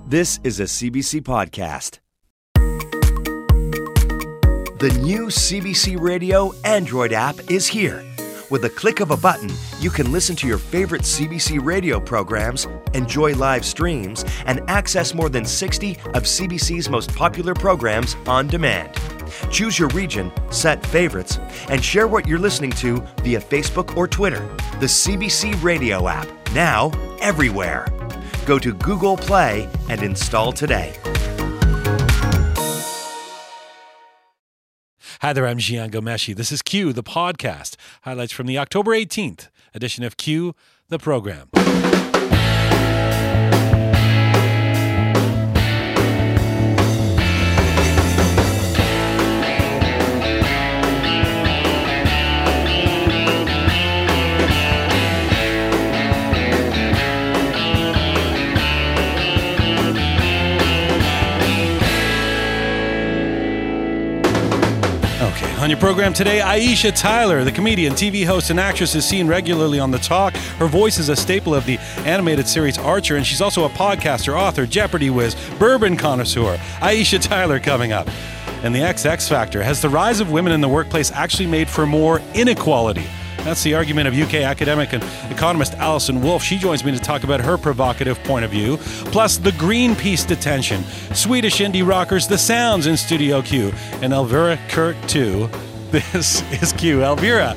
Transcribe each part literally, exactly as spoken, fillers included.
This is a C B C podcast. The new C B C Radio Android app is here. With a click of a button, you can listen to your favorite C B C radio programs, enjoy live streams, and access more than sixty of C B C's most popular programs on demand. Choose your region, set favorites, and share what you're listening to via Facebook or Twitter. The C B C Radio app, now everywhere. Go to Google Play and install today. Hi there, I'm Jian Ghomeshi. This is Q, the podcast. Highlights from the October eighteenth edition of Q, the program. On your program today, Aisha Tyler, the comedian, T V host, and actress, is seen regularly on The Talk. Her voice is a staple of the animated series Archer, and she's also a podcaster, author, Jeopardy whiz, bourbon connoisseur. Aisha Tyler coming up. And the X X Factor. Has the rise of women in the workplace actually made for more inequality? That's the argument of U K academic and economist Alison Wolf. She joins me to talk about her provocative point of view. Plus, the Greenpeace detention, Swedish indie rockers, The Sounds in Studio Q, and Elvira Kirk too. This is Q. Elvira.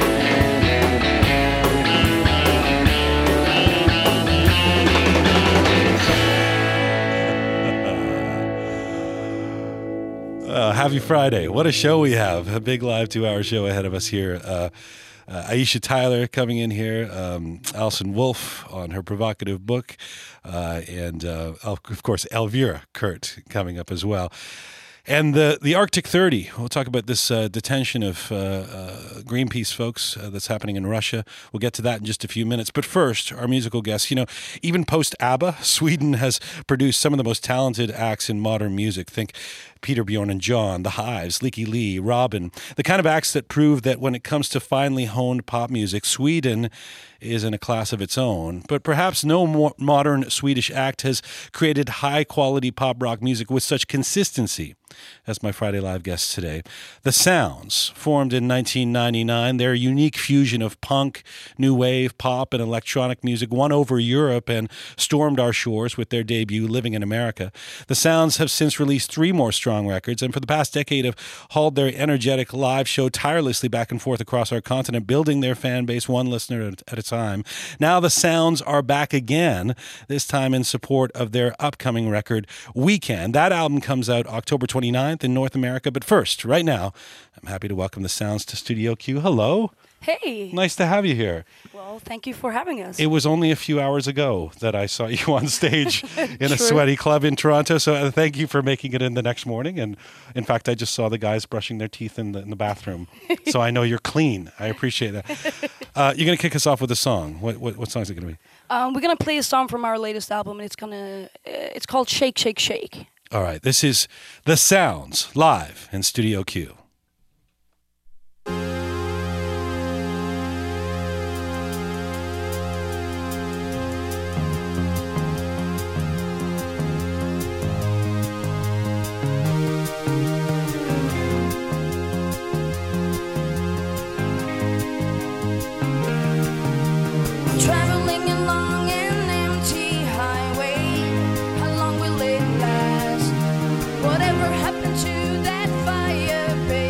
uh, happy Friday. What a show we have. A big live two-hour show ahead of us here. Uh, Uh, Aisha Tyler coming in here, um, Alison Wolf on her provocative book, uh, and uh, of course Elvira Kurt coming up as well. And the, the Arctic thirty, we'll talk about this uh, detention of uh, uh, Greenpeace folks uh, that's happening in Russia. We'll get to that in just a few minutes. But first, our musical guests. You know, even post-ABBA, Sweden has produced some of the most talented acts in modern music. Think Peter, Bjorn and John, The Hives, Leaky Lee, Robin, the kind of acts that prove that when it comes to finely honed pop music, Sweden is in a class of its own. But perhaps no more modern Swedish act has created high-quality pop rock music with such consistency as my Friday Live guests today. The Sounds, formed in nineteen ninety-nine, their unique fusion of punk, new wave, pop, and electronic music won over Europe and stormed our shores with their debut, Living in America. The Sounds have since released three more strong records, and for the past decade have hauled their energetic live show tirelessly back and forth across our continent, building their fan base one listener at a time. Now the Sounds are back again, this time in support of their upcoming record, Weekend. That album comes out October twenty-ninth in North America. But first, right now, I'm happy to welcome the Sounds to Studio Q. Hello. Hey. Nice to have you here. Well, thank you for having us. It was only a few hours ago that I saw you on stage in a sweaty club in Toronto. So uh, thank you for making it in the next morning. And in fact, I just saw the guys brushing their teeth in the, in the bathroom. So I know you're clean. I appreciate that. Uh, you're going to kick us off with a song. What, what, what song is it going to be? Um, we're going to play a song from our latest album, and it's gonna. Uh, it's called Shake, Shake, Shake. All right. This is The Sounds, live in Studio Q. Traveling along an empty highway, how long will it last? Whatever happened to that fire, babe?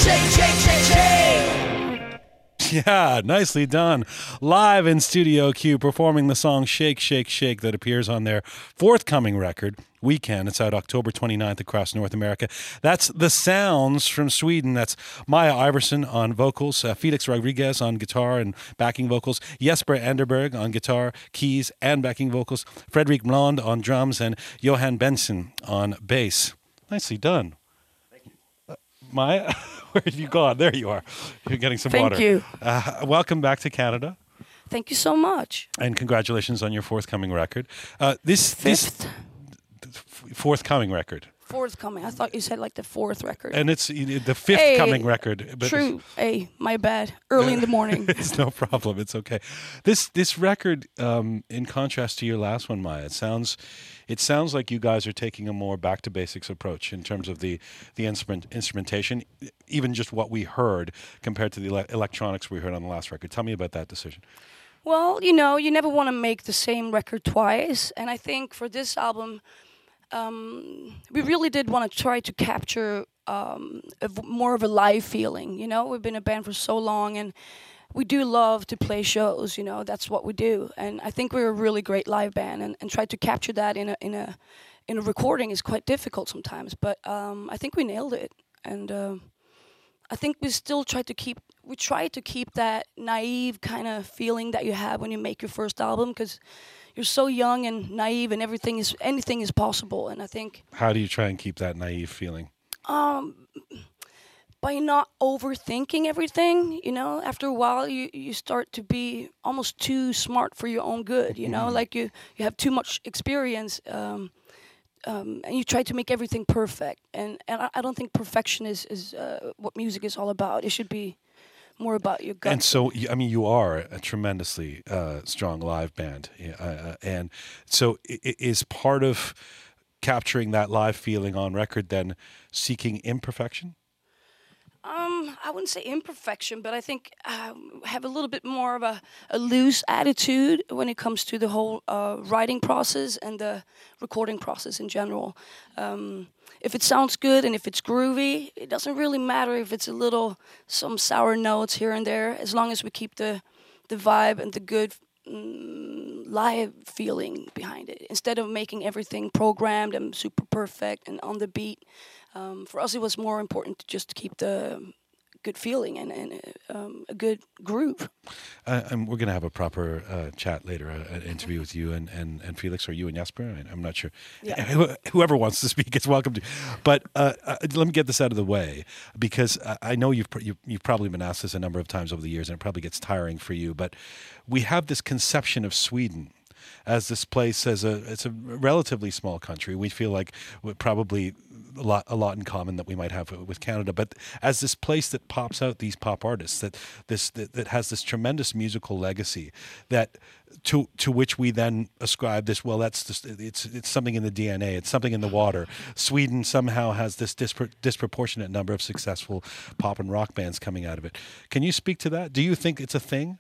shake, shake, shake, shake. Yeah, nicely done. Live in Studio Q, performing the song Shake, Shake, Shake that appears on their forthcoming record, Weekend. It's out October twenty-ninth across North America. That's The Sounds from Sweden. That's Maya Iverson on vocals, uh, Felix Rodriguez on guitar and backing vocals, Jesper Anderberg on guitar, keys, and backing vocals, Fredrik Blond on drums, and Johan Benson on bass. Nicely done. Uh, Maya? Where have you gone? There you are. You're getting some Thank water. you. Uh, welcome back to Canada. Thank you so much. And congratulations on your forthcoming record. Uh, this Fifth. this forthcoming record, Fourth coming. I thought you said like the fourth record. and it's the fifth Hey, coming record. But True. Hey, my bad. Early in the morning. It's no problem. It's okay. This this record, um, in contrast to your last one, Maya, it sounds it sounds like you guys are taking a more back to basics approach in terms of the the instrument instrumentation, even just what we heard compared to the ele- electronics we heard on the last record. Tell me about that decision. Well, you know, you never want to make the same record twice. And I think for this album, um, we really did want to try to capture um, a v- more of a live feeling. You know, we've been a band for so long, and we do love to play shows. You know, that's what we do. And I think we're a really great live band, and, and try to capture that in a in a in a recording is quite difficult sometimes. But um, I think we nailed it, and um I think we still try to keep we try to keep that naive kind of feeling that you have when you make your first album, because you're so young and naive, and everything is anything is possible. And I think How do you try and keep that naive feeling? um, by not overthinking everything, you know, after a while you, you start to be almost too smart for your own good. You know, like you you have too much experience. Um, Um, and you try to make everything perfect, and and I, I don't think perfection is is uh, what music is all about. It should be more about your gut. And so, y- I mean, you are a tremendously uh, strong live band, yeah, uh, uh, and so i- i- is part of capturing that live feeling on record then seeking imperfection? Um, I wouldn't say imperfection, but I think um, have a little bit more of a, a loose attitude when it comes to the whole uh, writing process and the recording process in general. Um, if it sounds good and if it's groovy, it doesn't really matter if it's a little some sour notes here and there, as long as we keep the the vibe and the good mm, live feeling behind it, instead of making everything programmed and super perfect and on the beat. Um, for us, it was more important to just keep the good feeling and, and uh, um, a good groove. Uh, and we're going to have a proper uh, chat later, uh, an interview with you and, and, and Felix, or you and Jesper. I, I'm not sure. Yeah. Who- Whoever wants to speak is welcome to. But uh, uh, let me get this out of the way, because I I know you've, pr- you, you've probably been asked this a number of times over the years, and it probably gets tiring for you. But we have this conception of Sweden as this place, as a it's a relatively small country. We feel like we're probably a lot a lot in common that we might have with Canada, but as this place that pops out these pop artists, that this that, that has this tremendous musical legacy, that to to which we then ascribe this. Well, that's just, it's it's something in the D N A. It's something in the water. Sweden somehow has this dispro- disproportionate number of successful pop and rock bands coming out of it. Can you speak to that? Do you think it's a thing?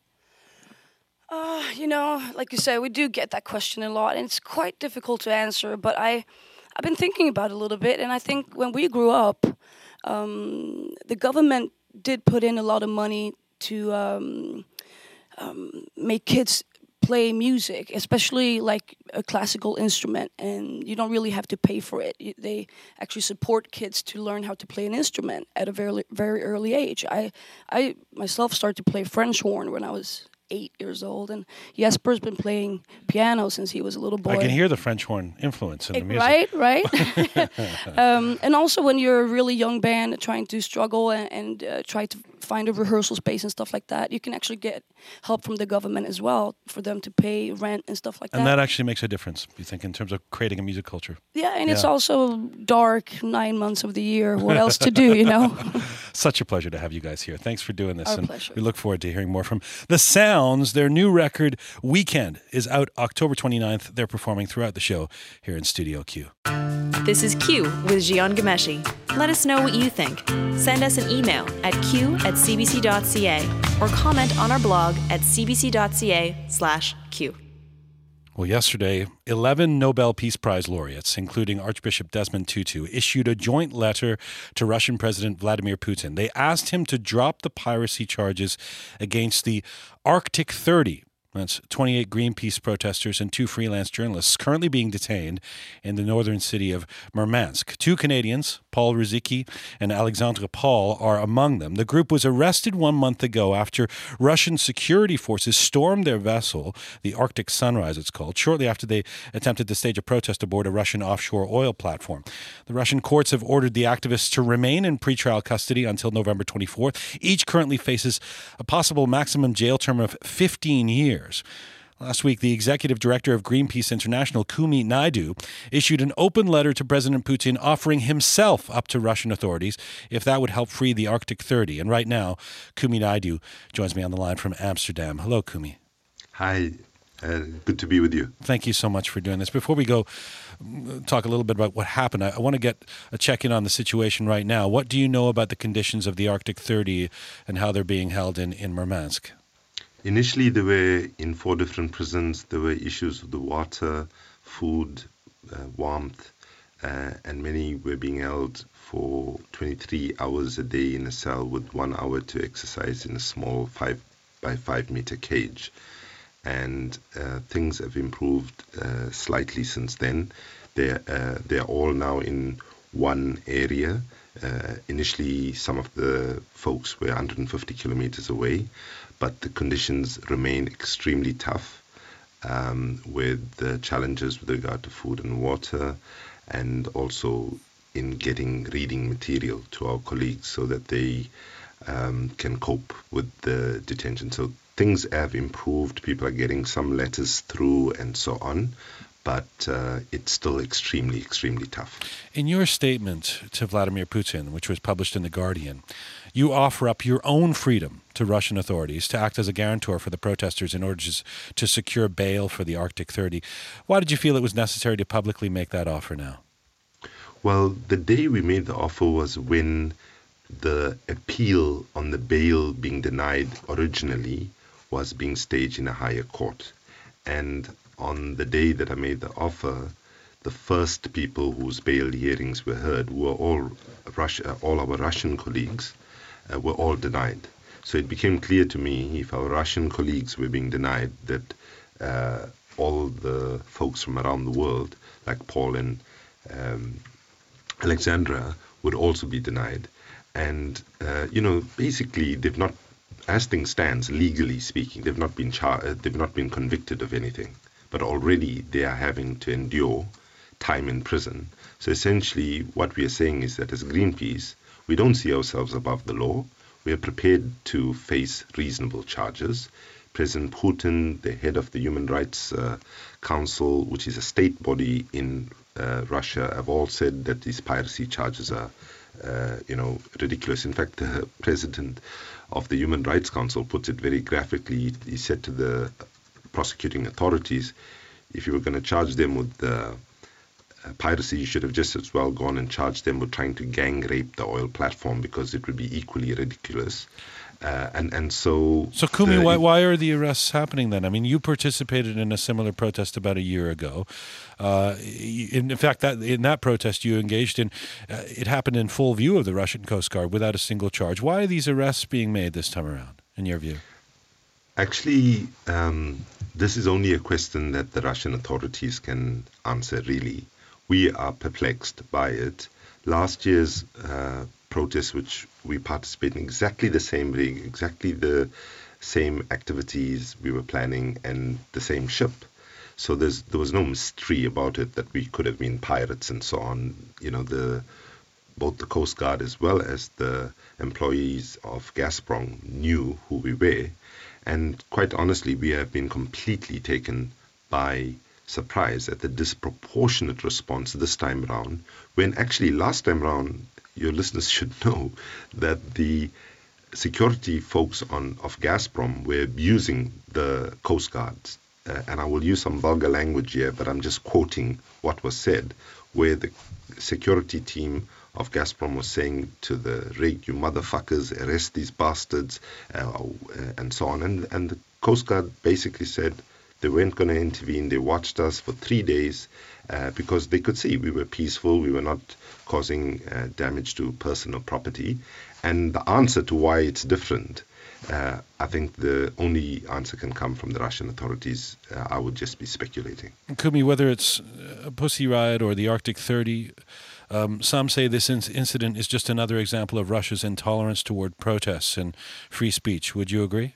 Uh, you know, like you said, we do get that question a lot, and it's quite difficult to answer. But I, I've been thinking about it a little bit, and I think when we grew up, um, the government did put in a lot of money to um, um, make kids play music, especially like a classical instrument, and you don't really have to pay for it. You, they actually support kids to learn how to play an instrument at a very very early age. I I myself started to play French horn when I was eight years old, and Jesper's been playing piano since he was a little boy. I can hear the French horn influence in the music. Right, right. um, and also when you're a really young band trying to struggle and, and uh, try to find a rehearsal space and stuff like that, you can actually get help from the government as well for them to pay rent and stuff like And that. that actually makes a difference, you think, in terms of creating a music culture. Yeah, and it's Yeah. also dark nine months of the year. What else to do, you know? Such a pleasure to have you guys here. Thanks for doing this. Our and pleasure. we look forward to hearing more from The Sounds. Their new record, Weekend, is out October twenty-ninth. They're performing throughout the show here in Studio Q. This is Q with Gian Gameshi. Let us know what you think. Send us an email at q at cbc.ca or comment on our blog at cbc.ca slash q. Well, yesterday, eleven Nobel Peace Prize laureates, including Archbishop Desmond Tutu, issued a joint letter to Russian President Vladimir Putin. They asked him to drop the piracy charges against the Arctic thirty. That's twenty-eight Greenpeace protesters and two freelance journalists currently being detained in the northern city of Murmansk. Two Canadians, Paul Ruzicki and Alexandre Paul, are among them. The group was arrested one month ago after Russian security forces stormed their vessel, the Arctic Sunrise it's called, shortly after they attempted to stage a protest aboard a Russian offshore oil platform. The Russian courts have ordered the activists to remain in pretrial custody until November twenty-fourth. Each currently faces a possible maximum jail term of fifteen years. Last week, the executive director of Greenpeace International, Kumi Naidu, issued an open letter to President Putin offering himself up to Russian authorities if that would help free the Arctic thirty. And right now, Kumi Naidu joins me on the line from Amsterdam. Hello, Kumi. Hi. Uh, good to be with you. Thank you so much for doing this. Before we go talk a little bit about what happened, I, I want to get a check-in on the situation right now. What do you know about the conditions of the Arctic thirty and how they're being held in, in Murmansk? Initially, they were in four different prisons. There were issues with the water, food, uh, warmth, uh, and many were being held for twenty-three hours a day in a cell with one hour to exercise in a small five by five meter cage. And uh, things have improved uh, slightly since then. They're, uh, they're all now in one area. Uh, initially, some of the folks were one hundred fifty kilometers away, but the conditions remain extremely tough um, with the challenges with regard to food and water, and also in getting reading material to our colleagues so that they um, can cope with the detention. So things have improved. People are getting some letters through and so on. But uh, it's still extremely, extremely tough. In your statement to Vladimir Putin, which was published in The Guardian, you offer up your own freedom to Russian authorities to act as a guarantor for the protesters in order to secure bail for the Arctic thirty. Why did you feel it was necessary to publicly make that offer now? Well, the day we made the offer was when the appeal on the bail being denied originally was being staged in a higher court. And on the day that I made the offer, the first people whose bail hearings were heard were all Russia, all our Russian colleagues uh, were all denied. So it became clear to me, if our Russian colleagues were being denied, that uh, all the folks from around the world, like Paul and um, Alexandra, would also be denied. And, uh, you know, basically they've not, as things stands, legally speaking, they've not been char- they've not been convicted of anything. But already they are having to endure time in prison. So essentially what we are saying is that as Greenpeace, we don't see ourselves above the law. We are prepared to face reasonable charges. President Putin, the head of the Human Rights uh, Council, which is a state body in uh, Russia, have all said that these piracy charges are, uh, you know, ridiculous. In fact, the president of the Human Rights Council puts it very graphically. He said to the prosecuting authorities, if you were going to charge them with uh, piracy, you should have just as well gone and charged them with trying to gang rape the oil platform, because it would be equally ridiculous. Uh, and and so so Kumi, the, why why are the arrests happening then? I mean, you participated in a similar protest about a year ago. Uh, in, in fact, that in that protest you engaged in, uh, it happened in full view of the Russian Coast Guard without a single charge. Why are these arrests being made this time around, in your view? Actually, um, this is only a question that the Russian authorities can answer, really. We are perplexed by it. Last year's uh, protest, which we participated in exactly the same rig, exactly the same activities we were planning, and the same ship. So there's, there was no mystery about it that we could have been pirates and so on. You know, the both the Coast Guard as well as the employees of Gazprom knew who we were. And quite honestly, we have been completely taken by surprise at the disproportionate response this time around, when actually last time around, your listeners should know that the security folks on of Gazprom were abusing the Coast Guards. Uh, and I will use some vulgar language here, but I'm just quoting what was said, where the security team of Gazprom was saying to the rig, you motherfuckers, arrest these bastards, uh, and so on. And, and the Coast Guard basically said, They weren't going to intervene. They watched us for three days uh, because they could see we were peaceful. We were not causing uh, damage to personal property. And the answer to why it's different, uh, I think the only answer can come from the Russian authorities. Uh, I would just be speculating. Kumi, whether it's a Pussy Riot or the Arctic thirty, um, some say this in- incident is just another example of Russia's intolerance toward protests and free speech. Would you agree?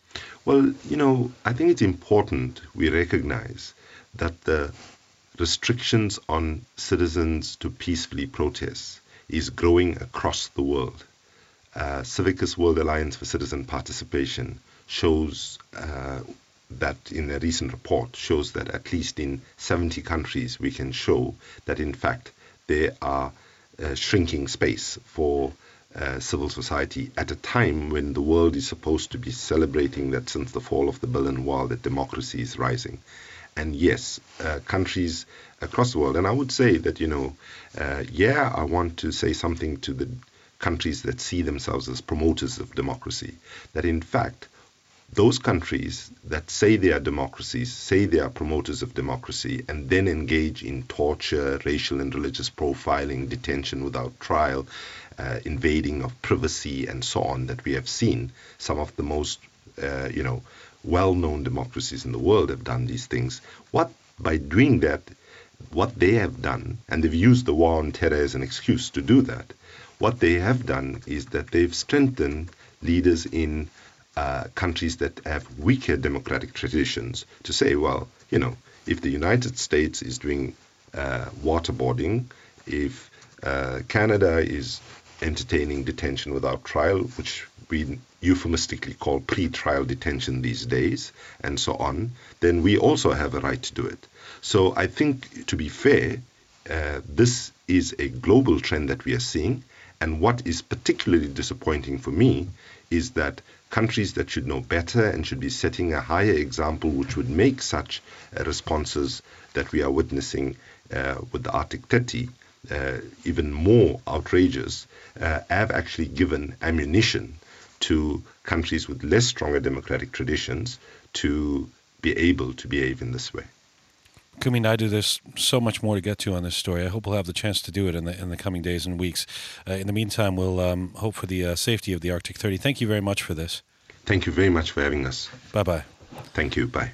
Well, you know, I think it's important we recognize that the restrictions on citizens to peacefully protest is growing across the world. Uh, Civicus World Alliance for Citizen Participation shows uh, that in a recent report shows that at least in seventy countries we can show that in fact there are uh, shrinking space for uh, civil society at a time when the world is supposed to be celebrating that since the fall of the Berlin Wall that democracy is rising. And yes, uh, countries across the world, and I would say that, you know, uh, yeah, I want to say something to the countries that see themselves as promoters of democracy, that in fact, those countries that say they are democracies, say they are promoters of democracy, and then engage in torture, racial and religious profiling, detention without trial, uh, invading of privacy, and so on, that we have seen some of the most, uh, you know, well-known democracies in the world have done these things. What, by doing that, what they have done, and they've used the war on terror as an excuse to do that, what they have done is that they've strengthened leaders in uh, countries that have weaker democratic traditions to say, well, you know, if the United States is doing uh, waterboarding, if uh, Canada is entertaining detention without trial, which we euphemistically call pre-trial detention these days, and so on, then we also have a right to do it. So I think, to be fair, uh, this is a global trend that we are seeing. And what is particularly disappointing for me is that countries that should know better and should be setting a higher example, which would make such uh, responses that we are witnessing uh, with the Arctic thirty uh, even more outrageous, uh, have actually given ammunition to countries with less stronger democratic traditions to be able to behave in this way. Kumi Naidoo, there's so much more to get to on this story. I hope we'll have the chance to do it in the in the coming days and weeks. Uh, in the meantime, we'll um, hope for the uh, safety of the Arctic thirty. Thank you very much for this. Thank you very much for having us. Bye-bye. Thank you. Bye.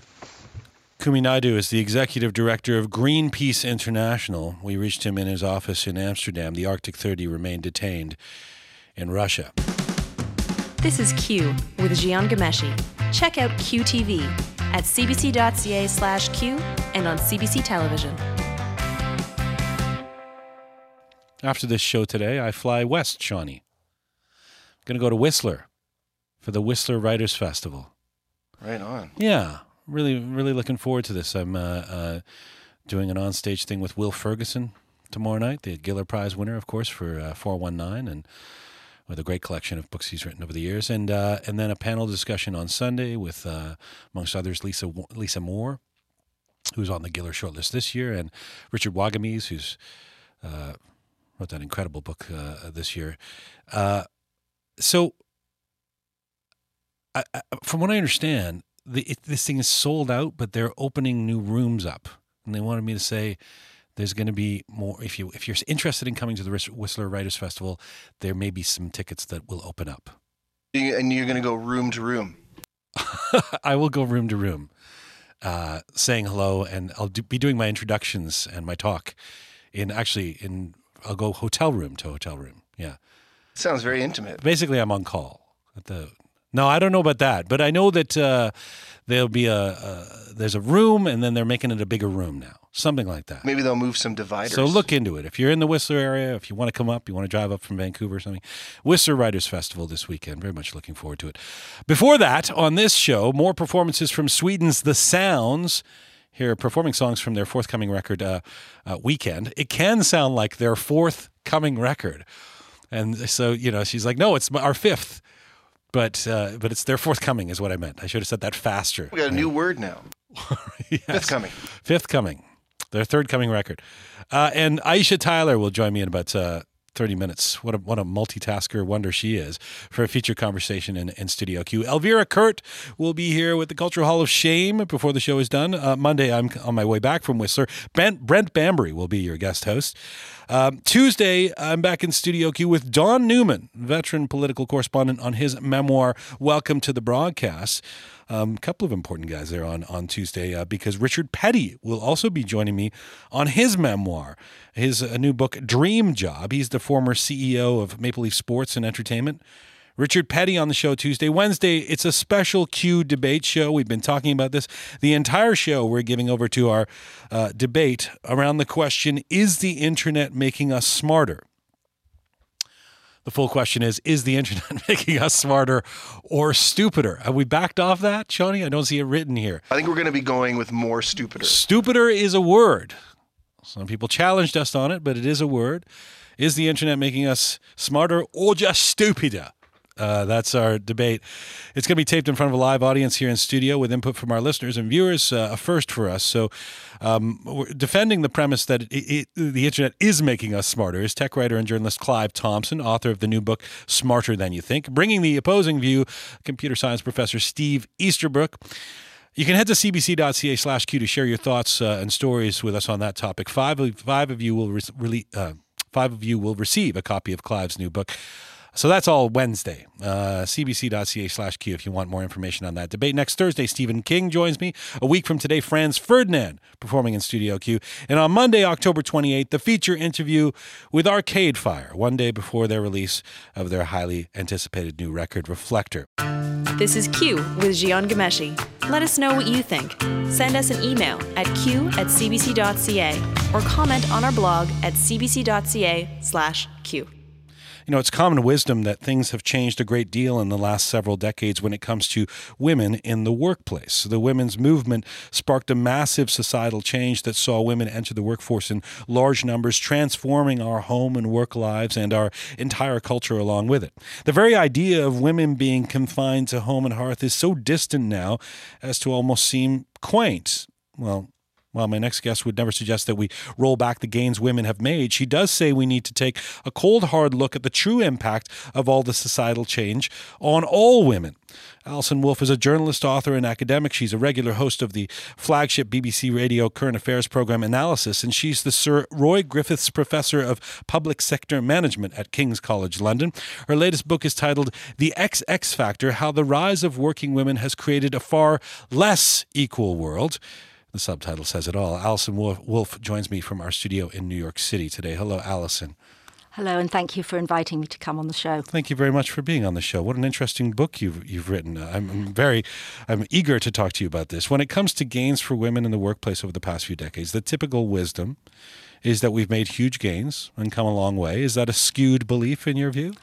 Kumi Naidoo is the executive director of Greenpeace International. We reached him in his office in Amsterdam. The Arctic thirty remained detained in Russia. This is Q with Jian Ghomeshi. Check out Q T V at cbc.ca slash Q and on C B C Television. After this show today, I fly west, Shawnee. I'm going to go to Whistler for the Whistler Writers Festival. Right on. Yeah, really, really looking forward to this. I'm uh, uh, doing an onstage thing with Will Ferguson tomorrow night, the Giller Prize winner, of course, for uh, four one nine, and with a great collection of books he's written over the years, and uh, and then a panel discussion on Sunday with, uh, amongst others, Lisa Lisa Moore, who's on the Giller shortlist this year, and Richard Wagamese, who's uh, wrote that incredible book uh, this year. Uh, so, I, I, from what I understand, the, it, this thing is sold out, but they're opening new rooms up, and they wanted me to say, there's going to be more. If you if you're interested in coming to the Whistler Writers Festival, there may be some tickets that will open up. And you're going to go room to room. I will go room to room, uh, saying hello, and I'll do, be doing my introductions and my talk in actually in. I'll go hotel room to hotel room. Yeah, sounds very intimate. Basically, I'm on call at the. No, I don't know about that, but I know that uh, there'll be a, a there's a room, and then they're making it a bigger room now. Something like that. Maybe they'll move some dividers. So look into it. If you're in the Whistler area, if you want to come up, you want to drive up from Vancouver or something, Whistler Writers Festival this weekend. Very much looking forward to it. Before that, on this show, more performances from Sweden's The Sounds. Here, performing songs from their forthcoming record, uh, uh, Weekend. It can sound like their forthcoming record. And so, you know, she's like, no, it's our fifth. But uh, but it's their forthcoming is what I meant. I should have said that faster. We got a new word now. Yes. Fifth coming. Fifth coming. Their third coming record. Uh, and Aisha Tyler will join me in about uh, thirty minutes. What a what a multitasker wonder she is for a feature conversation in, in Studio Q. Elvira Kurt will be here with the Cultural Hall of Shame before the show is done. Uh, Monday, I'm on my way back from Whistler. Ben, Brent Bambury will be your guest host. Um, Tuesday, I'm back in Studio Q with Don Newman, veteran political correspondent, on his memoir, Welcome to the Broadcast. A um, couple of important guys there on, on Tuesday uh, because Richard Petty will also be joining me on his memoir, his uh, new book, Dream Job. He's the former C E O of Maple Leaf Sports and Entertainment. Richard Petty on the show Tuesday. Wednesday, it's a special Q debate show. We've been talking about this. The entire show we're giving over to our uh, debate around the question, is the internet making us smarter? The full question is, is the internet making us smarter or stupider? Have we backed off that, Shawnee? I don't see it written here. I think we're going to be going with more stupider. Stupider is a word. Some people challenged us on it, but it is a word. Is the internet making us smarter or just stupider? Uh, that's our debate. It's going to be taped in front of a live audience here in studio with input from our listeners and viewers, uh, a first for us. So um, we're defending the premise that it, it, the internet is making us smarter is tech writer and journalist Clive Thompson, author of the new book, Smarter Than You Think. Bringing the opposing view, computer science professor Steve Easterbrook. You can head to cbc.ca slash Q to share your thoughts uh, and stories with us on that topic. Five of, five of you will re- re- uh, five of you will receive a copy of Clive's new book. So that's all Wednesday. Uh, cbc.ca slash Q if you want more information on that debate. Next Thursday, Stephen King joins me. A week from today, Franz Ferdinand performing in Studio Q. And on Monday, October twenty-eighth, the feature interview with Arcade Fire, one day before their release of their highly anticipated new record, Reflector. This is Q with Gian Gameshi. Let us know what you think. Send us an email at q at cbc.ca or comment on our blog at cbc.ca slash Q. You know, it's common wisdom that things have changed a great deal in the last several decades when it comes to women in the workplace. The women's movement sparked a massive societal change that saw women enter the workforce in large numbers, transforming our home and work lives and our entire culture along with it. The very idea of women being confined to home and hearth is so distant now as to almost seem quaint. Well, While my next guest would never suggest that we roll back the gains women have made, she does say we need to take a cold, hard look at the true impact of all the societal change on all women. Alison Wolfe is a journalist, author, and academic. She's a regular host of the flagship B B C Radio current affairs program Analysis, and she's the Sir Roy Griffiths Professor of Public Sector Management at King's College London. Her latest book is titled The X X Factor, How the Rise of Working Women Has Created a Far Less Equal World. The subtitle says it all. Alison Wolfe joins me from our studio in New York City today. Hello, Alison. Hello, and thank you for inviting me to come on the show. Thank you very much for being on the show. What an interesting book you've you've written. I'm, I'm very, I'm eager to talk to you about this. When it comes to gains for women in the workplace over the past few decades, the typical wisdom is that we've made huge gains and come a long way. Is that a skewed belief in your view?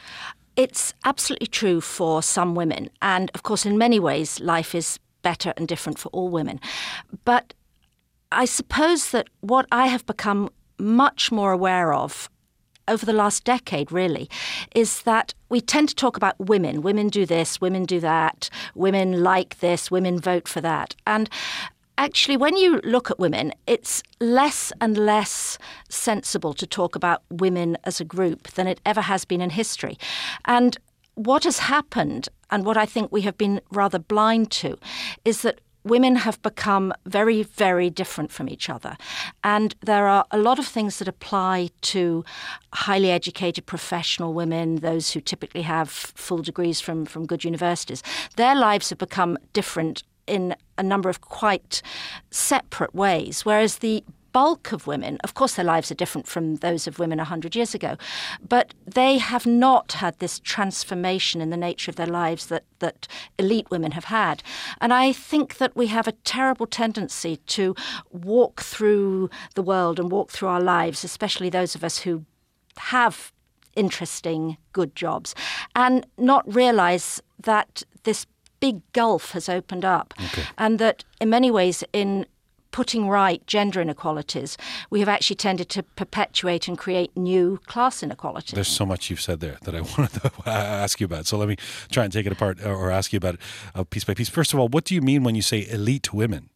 It's absolutely true for some women, and of course, in many ways, life is better and different for all women. But I suppose that what I have become much more aware of over the last decade, really, is that we tend to talk about women. Women do this, women do that, women like this, women vote for that. And actually, when you look at women, it's less and less sensible to talk about women as a group than it ever has been in history. And what has happened, and what I think we have been rather blind to, is that women have become very, very different from each other. And there are a lot of things that apply to highly educated professional women, those who typically have full degrees from, from good universities. Their lives have become different in a number of quite separate ways, whereas the bulk of women, of course their lives are different from those of women one hundred years ago, but they have not had this transformation in the nature of their lives that, that elite women have had. And I think that we have a terrible tendency to walk through the world and walk through our lives, especially those of us who have interesting, good jobs, and not realise that this big gulf has opened up, okay. and that in many ways in putting right gender inequalities, we have actually tended to perpetuate and create new class inequalities. There's so much you've said there that I wanted to ask you about. So let me try and take it apart or ask you about it uh, piece by piece. First of all, what do you mean when you say elite women?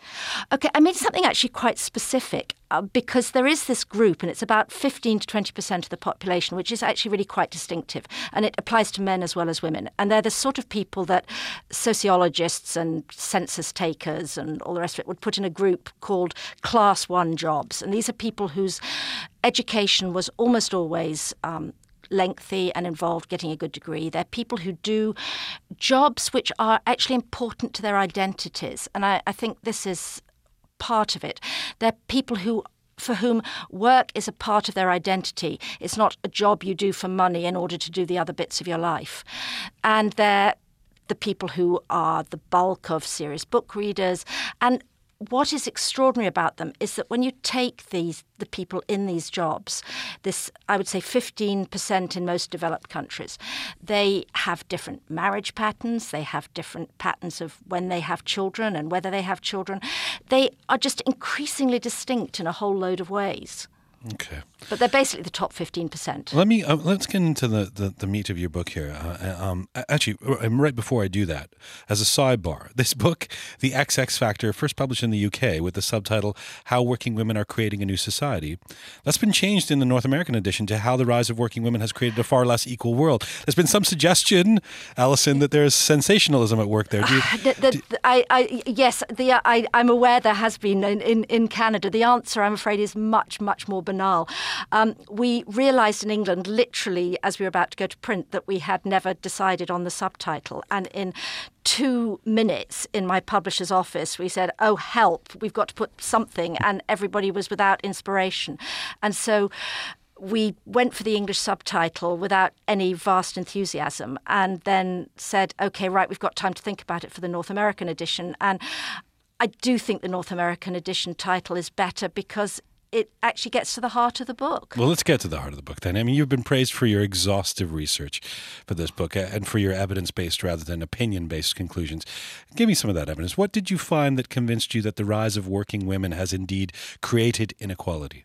Okay, I mean something actually quite specific uh, because there is this group and it's about fifteen to twenty percent of the population, which is actually really quite distinctive, and it applies to men as well as women. And they're the sort of people that sociologists and census takers and all the rest of it would put in a group called class one jobs. And these are people whose education was almost always um, lengthy and involved getting a good degree. They're people who do jobs which are actually important to their identities. And I, I think this is part of it. They're people who for whom work is a part of their identity. It's not a job you do for money in order to do the other bits of your life. And they're the people who are the bulk of serious book readers. And what is extraordinary about them is that when you take these the people in these jobs, this, I would say fifteen percent in most developed countries, they have different marriage patterns, they have different patterns of when they have children and whether they have children. They are just increasingly distinct in a whole load of ways. Okay. But they're basically the top fifteen percent. Let me, uh, let's get into the, the, the meat of your book here. Uh, um, actually, right before I do that, as a sidebar, this book, The X X Factor, first published in the U K with the subtitle, How Working Women Are Creating a New Society, that's been changed in the North American edition to How the Rise of Working Women Has Created a Far Less Equal World. There's been some suggestion, Alison, that there's sensationalism at work there. Do you, the, the, do, the, I, I, yes, the, I, I'm aware there has been in, in, in Canada. The answer, I'm afraid, is much, much more banal. Um, we realised in England, literally, as we were about to go to print, that we had never decided on the subtitle. And in two minutes in my publisher's office, we said, oh, help, we've got to put something. And everybody was without inspiration. And so we went for the English subtitle without any vast enthusiasm and then said, OK, right, we've got time to think about it for the North American edition. And I do think the North American edition title is better because it actually gets to the heart of the book. Well, let's get to the heart of the book then. I mean, you've been praised for your exhaustive research for this book and for your evidence-based rather than opinion-based conclusions. Give me some of that evidence. What did you find that convinced you that the rise of working women has indeed created inequality?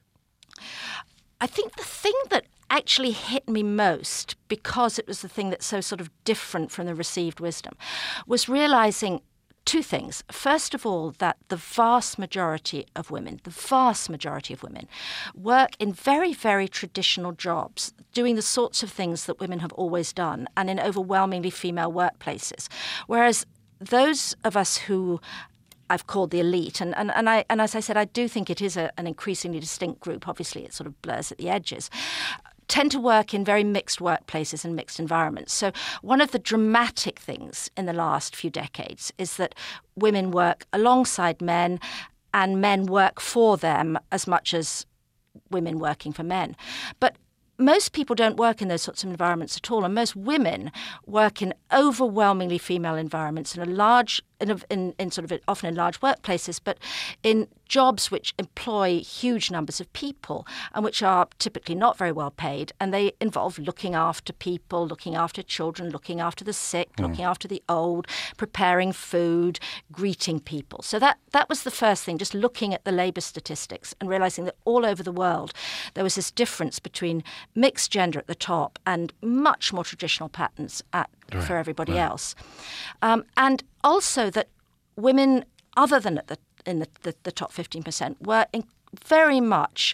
I think the thing that actually hit me most, because it was the thing that's so sort of different from the received wisdom, was realizing two things. First of all, that the vast majority of women, the vast majority of women, work in very, very traditional jobs, doing the sorts of things that women have always done, and in overwhelmingly female workplaces. Whereas those of us who I've called the elite, and, and, and, I, and as I said, I do think it is a, an increasingly distinct group. Obviously, it sort of blurs at the edges. Tend to work in very mixed workplaces and mixed environments. So one of the dramatic things in the last few decades is that women work alongside men and men work for them as much as women working for men. But most people don't work in those sorts of environments at all, and most women work in overwhelmingly female environments in a large, in, a, in, in sort of often in large workplaces, but in jobs which employ huge numbers of people and which are typically not very well paid, and they involve looking after people, looking after children, looking after the sick, mm. looking after the old, preparing food, greeting people. So that, that was the first thing, just looking at the labour statistics and realising that all over the world there was this difference between mixed gender at the top and much more traditional patterns at, right, for everybody right. else. Um, and also that women, other than at the in the, the, the top fifteen percent, were in very much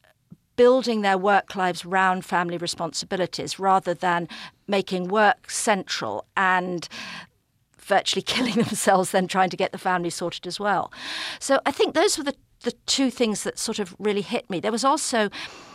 building their work lives round family responsibilities rather than making work central and virtually killing themselves then trying to get the family sorted as well. So I think those were the, the two things that sort of really hit me. There was also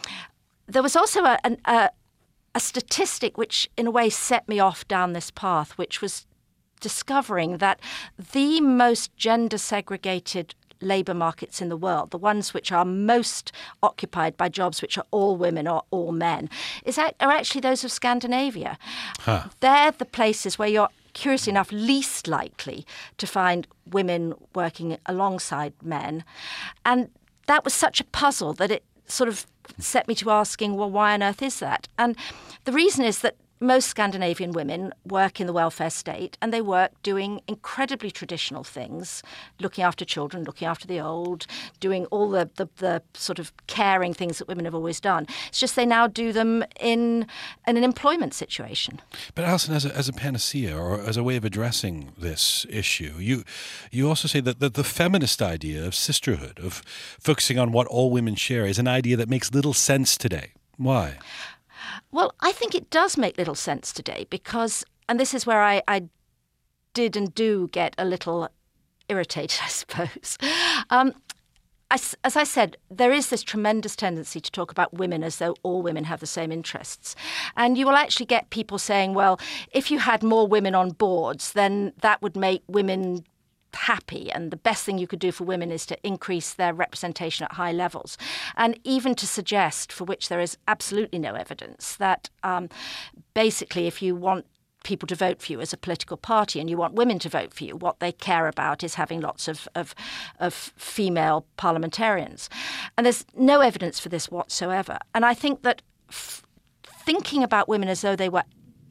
there was also a, an, a, a statistic which in a way set me off down this path, which was discovering that the most gender-segregated labour markets in the world, the ones which are most occupied by jobs which are all women or all men, is are actually those of Scandinavia. Huh. They're the places where you're, curiously enough, least likely to find women working alongside men. And that was such a puzzle that it sort of set me to asking, well, why on earth is that? And the reason is that most Scandinavian women work in the welfare state, and they work doing incredibly traditional things, looking after children, looking after the old, doing all the, the, the sort of caring things that women have always done. It's just they now do them in, in an employment situation. But Alison, as a, as a panacea or as a way of addressing this issue, you you also say that the, the feminist idea of sisterhood, of focusing on what all women share, is an idea that makes little sense today. Why? Well, I think it does make little sense today because, and this is where I, I did and do get a little irritated, I suppose. Um, I, as I said, there is this tremendous tendency to talk about women as though all women have the same interests. And you will actually get people saying, well, if you had more women on boards, then that would make women happy, and the best thing you could do for women is to increase their representation at high levels. And even to suggest, for which there is absolutely no evidence, that um, basically if you want people to vote for you as a political party and you want women to vote for you, what they care about is having lots of, of, of female parliamentarians. And there's no evidence for this whatsoever. And I think that f- thinking about women as though they were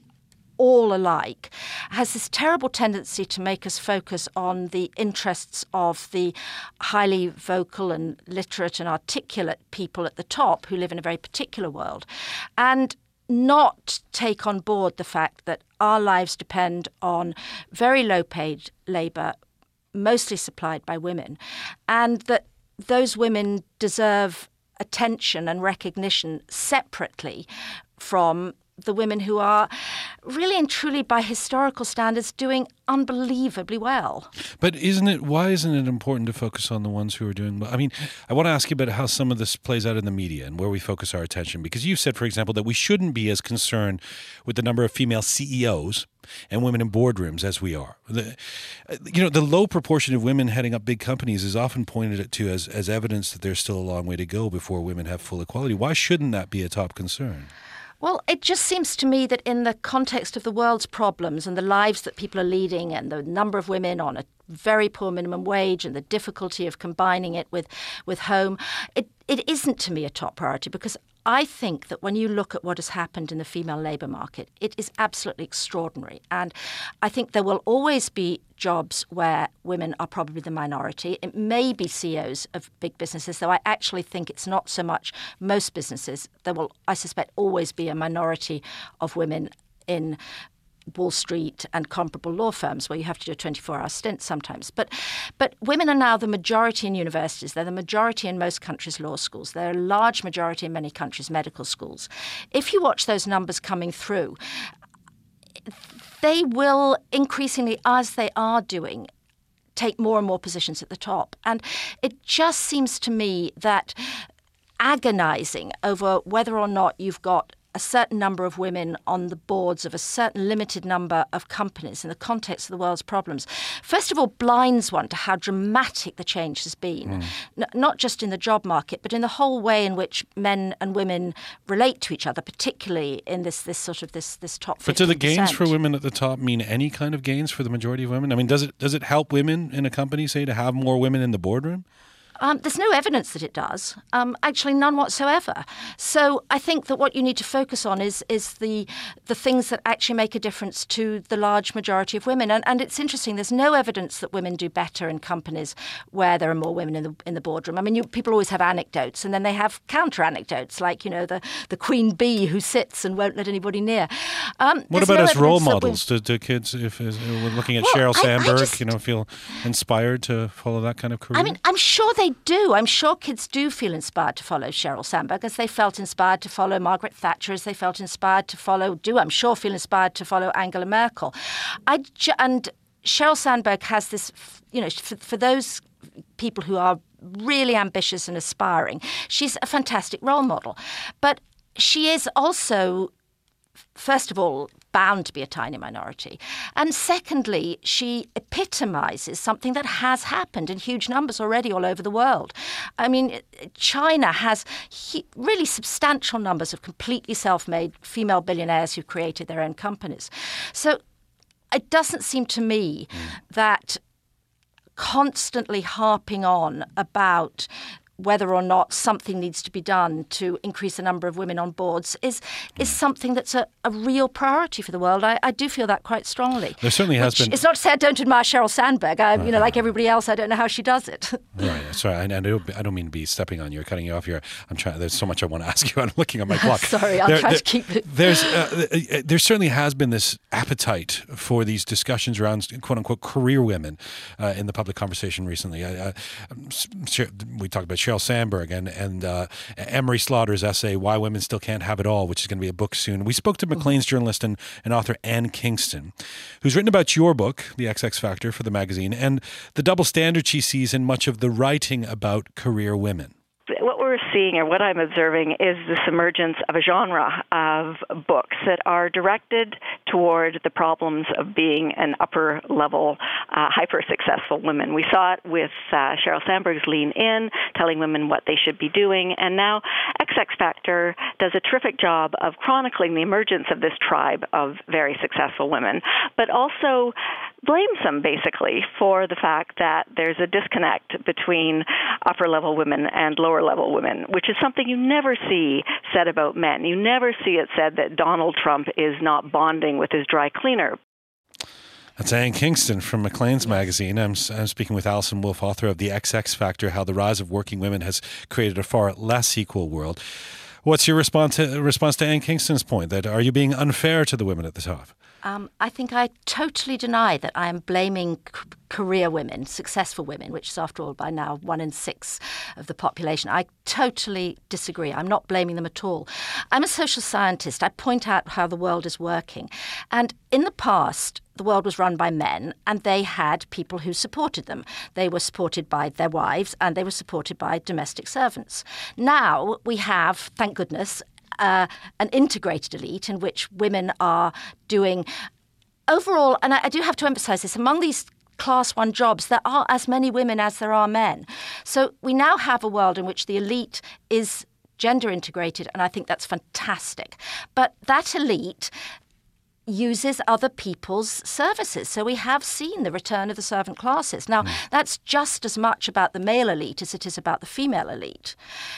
all alike has this terrible tendency to make us focus on the interests of the highly vocal and literate and articulate people at the top who live in a very particular world, and not take on board the fact that our lives depend on very low-paid labour, mostly supplied by women, and that those women deserve attention and recognition separately from the women who are really and truly, by historical standards, doing unbelievably well. But isn't it, why isn't it important to focus on the ones who are doing well? I mean, I want to ask you about how some of this plays out in the media and where we focus our attention. Because you said, for example, that we shouldn't be as concerned with the number of female C E Os and women in boardrooms as we are. The, you know, the low proportion of women heading up big companies is often pointed to as, as evidence that there's still a long way to go before women have full equality. Why shouldn't that be a top concern? Well, it just seems to me that in the context of the world's problems and the lives that people are leading and the number of women on a very poor minimum wage and the difficulty of combining it with, with home, it, it isn't to me a top priority, because I think that when you look at what has happened in the female labour market, it is absolutely extraordinary. And I think there will always be jobs where women are probably the minority. It may be C E Os of big businesses, though I actually think it's not so much most businesses. There will, I suspect, always be a minority of women in Wall Street and comparable law firms where you have to do a twenty-four hour stint sometimes. But but women are now the majority in universities. They're the majority in most countries' law schools. They're a large majority in many countries' medical schools. If you watch those numbers coming through, they will increasingly, as they are doing, take more and more positions at the top. And it just seems to me that agonizing over whether or not you've got a certain number of women on the boards of a certain limited number of companies in the context of the world's problems, first of all, blinds one to how dramatic the change has been, mm. N- not just in the job market, but in the whole way in which men and women relate to each other, particularly in this this sort of this this top fifteen percent. But do the gains for women at the top mean any kind of gains for the majority of women? I mean, does it does it help women in a company, say, to have more women in the boardroom? Um, there's no evidence that it does, um, actually none whatsoever. So I think that what you need to focus on is is the the things that actually make a difference to the large majority of women. And, and it's interesting, there's no evidence that women do better in companies where there are more women in the in the boardroom. I mean, you, people always have anecdotes, and then they have counter-anecdotes, like, you know, the, the queen bee who sits and won't let anybody near. Um, what about no as role models? models? Do, do kids, if uh, we're looking at well, Sheryl Sandberg, I, I just, you know, feel inspired to follow that kind of career? I mean, I'm sure they do. I'm sure kids do feel inspired to follow Sheryl Sandberg, as they felt inspired to follow Margaret Thatcher, as they felt inspired to follow, do I'm sure feel inspired to follow Angela Merkel. I ju- and Sheryl Sandberg has this, you know, for, for those people who are really ambitious and aspiring, she's a fantastic role model. But she is also, first of all, bound to be a tiny minority. And secondly, she epitomizes something that has happened in huge numbers already all over the world. I mean, China has he- really substantial numbers of completely self-made female billionaires who created their own companies. So it doesn't seem to me mm. that constantly harping on about whether or not something needs to be done to increase the number of women on boards is is something that's a, a real priority for the world. I, I do feel that quite strongly. There certainly has Which, been. It's not to say I don't admire Sheryl Sandberg. I, you know, like everybody else, I don't know how she does it. Right. Sorry, I, I, don't, I don't mean to be stepping on you or cutting you off here. I'm trying. There's so much I want to ask you. I'm looking at my clock. Sorry, I'll there, try there, to keep it. There's, uh, there certainly has been this appetite for these discussions around "quote unquote" career women uh, in the public conversation recently. I, I, we talked about Sheryl Sandberg and and uh, Emery Slaughter's essay "Why Women Still Can't Have It All," which is going to be a book soon. We spoke to Maclean's journalist and, and author Anne Kingston, who's written about your book, The X X Factor, for the magazine, and the double standard she sees in much of the writing about career women. What we're seeing, or what I'm observing, is this emergence of a genre of books that are directed toward the problems of being an upper-level, uh, hyper-successful woman. We saw it with uh, Sheryl Sandberg's Lean In, telling women what they should be doing, and now X X Factor does a terrific job of chronicling the emergence of this tribe of very successful women, but also blames them, basically, for the fact that there's a disconnect between upper-level women and lower-level women, which is something you never see said about men. You never see it said that Donald Trump is not bonding with his dry cleaner. That's Anne Kingston from Maclean's magazine. I'm, I'm speaking with Alison Wolf, author of The X X Factor, How the Rise of Working Women Has Created a Far Less Equal World. What's your response to, response to Anne Kingston's point? That are you being unfair to the women at the top? Um, I think I totally deny that I am blaming c- career women, successful women, which is, after all, by now one in six of the population. I totally disagree. I'm not blaming them at all. I'm a social scientist. I point out how the world is working. And in the past, the world was run by men, and they had people who supported them. They were supported by their wives, and they were supported by domestic servants. Now we have, thank goodness, Uh, an integrated elite in which women are doing overall, and I, I do have to emphasize this, among these class one jobs, there are as many women as there are men. So we now have a world in which the elite is gender integrated, and I think that's fantastic. But that elite uses other people's services. So we have seen the return of the servant classes. Now, mm. that's just as much about the male elite as it is about the female elite.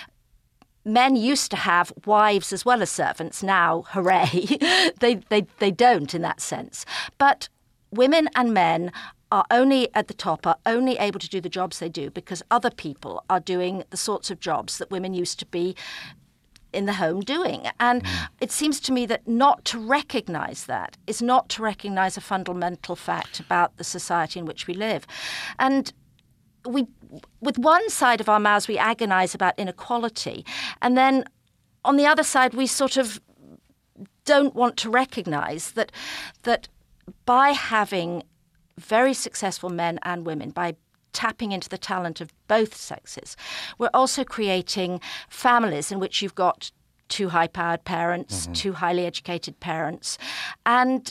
Men used to have wives as well as servants. Now, hooray, they, they they don't in that sense. But women and men are only at the top, are only able to do the jobs they do because other people are doing the sorts of jobs that women used to be in the home doing. And mm. it seems to me that not to recognise that is not to recognise a fundamental fact about the society in which we live. And we, with one side of our mouths, we agonise about inequality. And then on the other side, we sort of don't want to recognise that that by having very successful men and women, by tapping into the talent of both sexes, we're also creating families in which you've got two high-powered parents, mm-hmm. two highly educated parents. And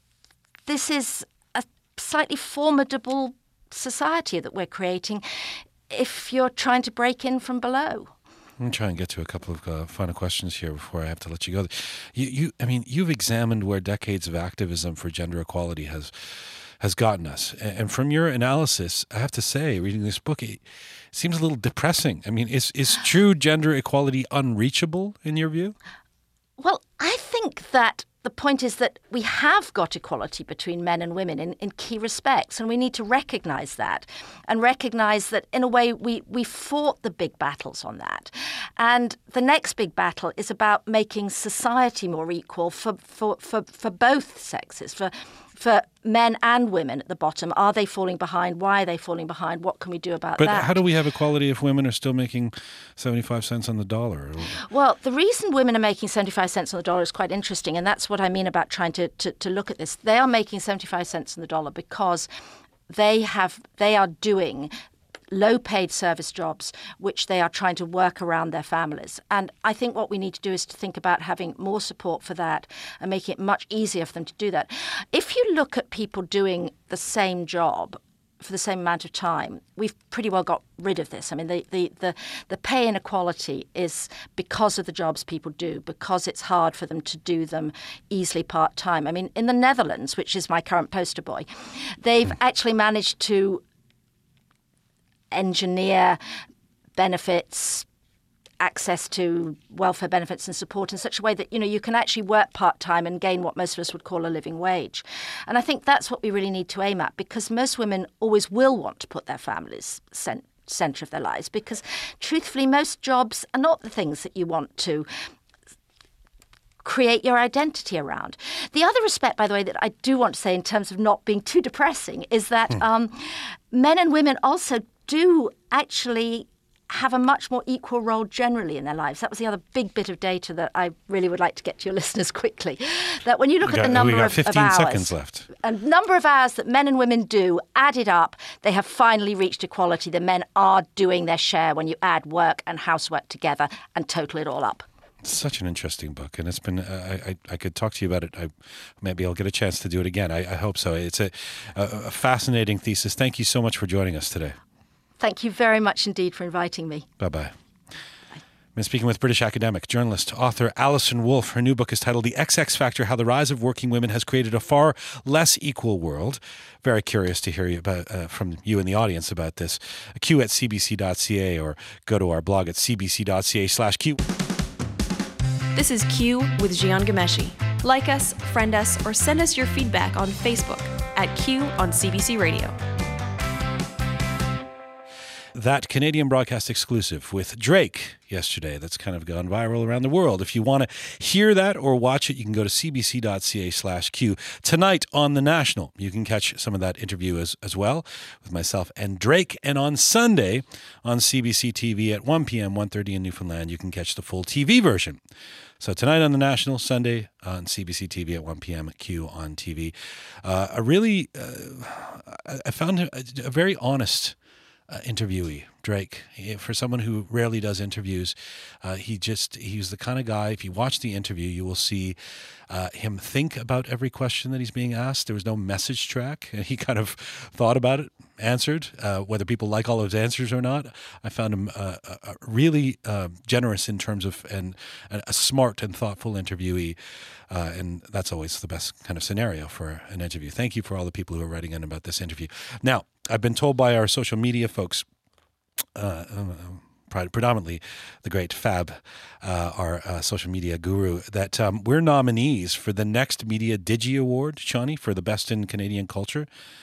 this is a slightly formidable society that we're creating if you're trying to break in from below. I'm going to try and get to a couple of uh, final questions here before I have to let you go. You, you, I mean, you've examined where decades of activism for gender equality has has gotten us. And from your analysis, I have to say, reading this book, it seems a little depressing. I mean, is is true gender equality unreachable in your view? Well, I think that the point is that we have got equality between men and women in, in key respects, and we need to recognise that and recognise that, in a way, we, we fought the big battles on that. And the next big battle is about making society more equal for, for, for, for both sexes, for for men and women at the bottom. Are they falling behind? Why are they falling behind? What can we do about but that? But how do we have equality if women are still making seventy-five cents on the dollar? Well, the reason women are making seventy-five cents on the dollar is quite interesting, and that's what I mean about trying to, to, to look at this. They are making seventy-five cents on the dollar because they have they are doing low-paid service jobs, which they are trying to work around their families. And I think what we need to do is to think about having more support for that and making it much easier for them to do that. If you look at people doing the same job for the same amount of time, we've pretty well got rid of this. I mean, the, the, the, the pay inequality is because of the jobs people do, because it's hard for them to do them easily part-time. I mean, in the Netherlands, which is my current poster boy, they've actually managed to engineer benefits, access to welfare benefits and support in such a way that, you know, you can actually work part-time and gain what most of us would call a living wage. And I think that's what we really need to aim at, because most women always will want to put their families cent- centre of their lives, because truthfully, most jobs are not the things that you want to create your identity around. The other respect, by the way, that I do want to say in terms of not being too depressing is that mm. um, men and women also do actually have a much more equal role generally in their lives. That was the other big bit of data that I really would like to get to your listeners quickly. That when you look got, at the number we got of, fifteen of hours, seconds left. a number of hours that men and women do, added up, they have finally reached equality. The men are doing their share when you add work and housework together and total it all up. It's such an interesting book, and it's been. Uh, I I could talk to you about it. I maybe I'll get a chance to do it again. I, I hope so. It's a, a, a fascinating thesis. Thank you so much for joining us today. Thank you very much indeed for inviting me. Bye-bye. I've been speaking with British academic, journalist, author Alison Wolfe. Her new book is titled The X X Factor, How the Rise of Working Women Has Created a Far Less Equal World. Very curious to hear you about, uh, from you in the audience about this. Q at c b c dot c a or go to our blog at c b c dot c a slash q. This is Q with Jian Ghomeshi. Like us, friend us, or send us your feedback on Facebook at Q on C B C Radio. That Canadian broadcast exclusive with Drake yesterday, that's kind of gone viral around the world. If you want to hear that or watch it, you can go to c b c dot c a slash q. Tonight on The National, you can catch some of that interview as, as well with myself and Drake. And on Sunday on C B C T V at one p.m., one thirty in Newfoundland, you can catch the full T V version. So tonight on The National, Sunday on C B C T V at one p.m. at Q on T V. Uh, a really, uh, I found a, a very honest Uh, interviewee, Drake. He, for someone who rarely does interviews, uh, he just, he's the kind of guy, if you watch the interview, you will see uh, him think about every question that he's being asked. There was no message track, and he kind of thought about it, answered, uh, whether people like all of his answers or not. I found him uh, uh, really uh, generous in terms of, and, and a smart and thoughtful interviewee. Uh, and that's always the best kind of scenario for an interview. Thank you for all the people who are writing in about this interview. Now, I've been told by our social media folks, uh, uh, predominantly the great Fab, uh, our uh, social media guru, that um, we're nominees for the next Media Digi Award, Shawnee, for the best in Canadian culture.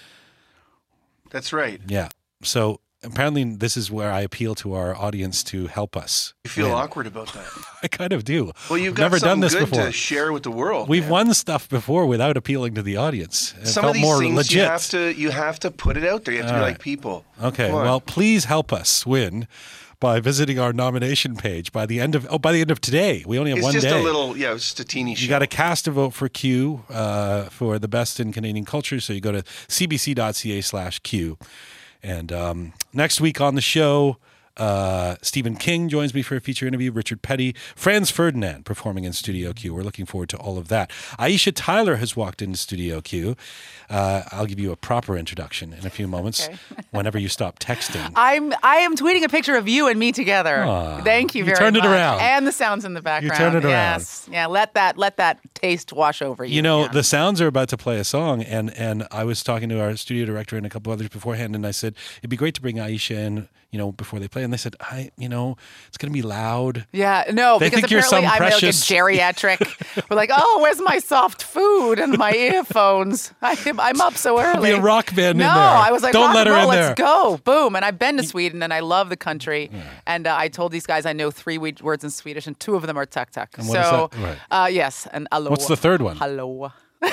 That's right. Yeah. So apparently this is where I appeal to our audience to help us. You feel win. awkward about that. I kind of do. Well, you've I've got never something done this good before. to share with the world. We've man. won stuff before without appealing to the audience. It Some felt of these more things legit. you have to you have to put it out there. You have to All be right. like people. Okay, Come on. well, please help us win by visiting our nomination page by the end of oh by the end of today. We only have it's one just day. a little, yeah, it's just a teeny show. You got to cast a vote for Q uh, for the best in Canadian culture. So you go to c b c dot c a slash q. And um, next week on the show, uh, Stephen King joins me for a feature interview. Richard Petty, Franz Ferdinand performing in Studio Q. We're looking forward to all of that. Aisha Tyler has walked into Studio Q. Uh, I'll give you a proper introduction in a few moments. Okay. Whenever you stop texting. I'm I am tweeting a picture of you and me together. Aw, Thank you you very turned much. it around. And the sounds in the background. turned it around. Yes. Yeah, let that let that taste wash over you. You know, yeah. the Sounds are about to play a song, and, and I was talking to our studio director and a couple others beforehand, and I said, it'd be great to bring Aisha in, you know, before they play. And they said, I, you know, it's going to be loud. Yeah, no, They because think you're apparently some I'm precious- like a geriatric. We're like, oh, where's my soft food and my earphones? I'm, I'm up so early. Be a rock band no, in there. I was like, Don't rock let and her roll, in let's there. go. Boom. And I've been to Sweden and I love the country. Yeah. And uh, I told these guys I know three we- words in Swedish and two of them are tuk tuk. And what So, is that? Right. uh, yes, and aloha. What's the third one? Hello.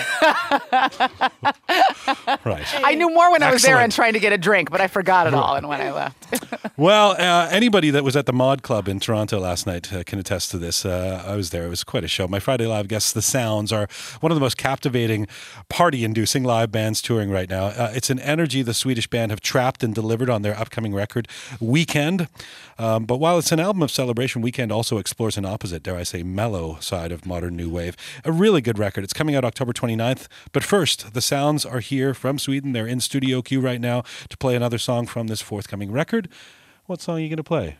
Right. I knew more when I was there Excellent. and trying to get a drink, but I forgot it all and when I left. Well, uh, anybody that was at the Mod Club in Toronto last night uh, can attest to this. Uh, I was there. It was quite a show. My Friday Live guests, The Sounds, are one of the most captivating, party-inducing live bands touring right now. Uh, it's an energy the Swedish band have trapped and delivered on their upcoming record, Weekend. Um, but while it's an album of celebration, Weekend also explores an opposite, dare I say, mellow side of modern new wave. A really good record. It's coming out October twenty-ninth. But first, The Sounds are here from Sweden. They're in Studio Q right now to play another song from this forthcoming record. What song are you going to play?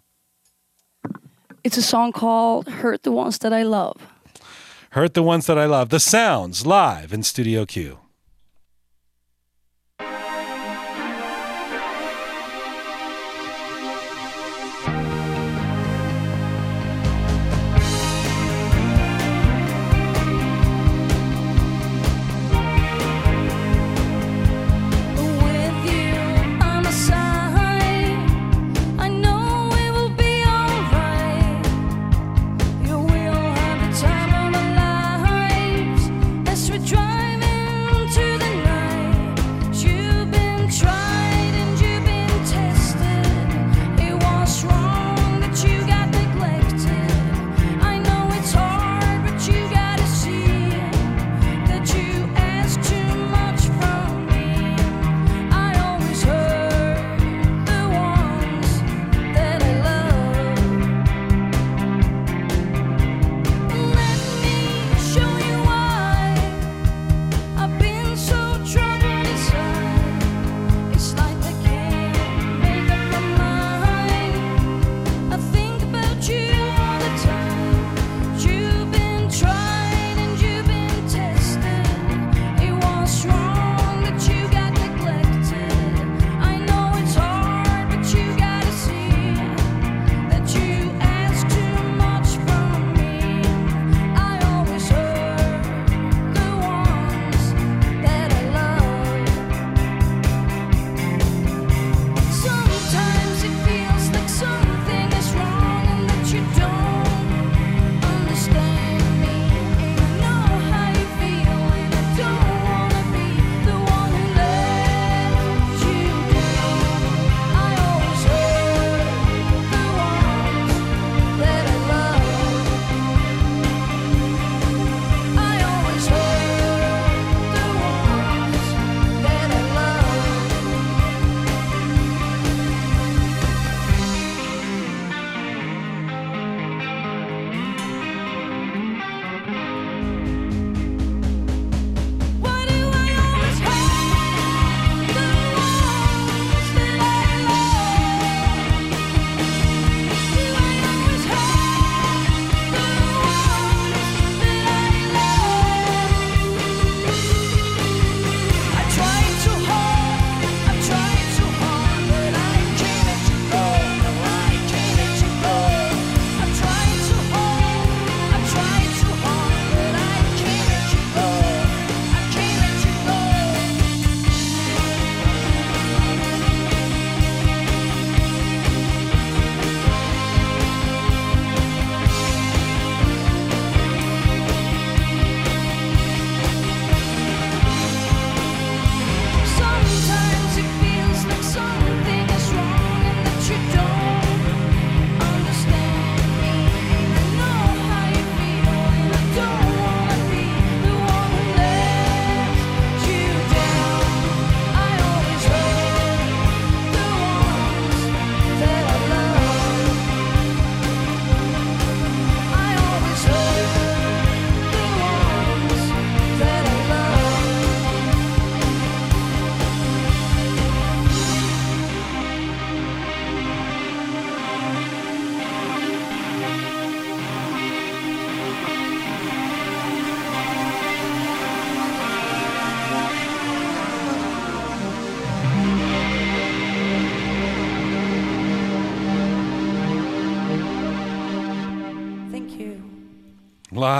It's a song called Hurt the Ones That I Love. Hurt the Ones That I Love. The Sounds live in Studio Q.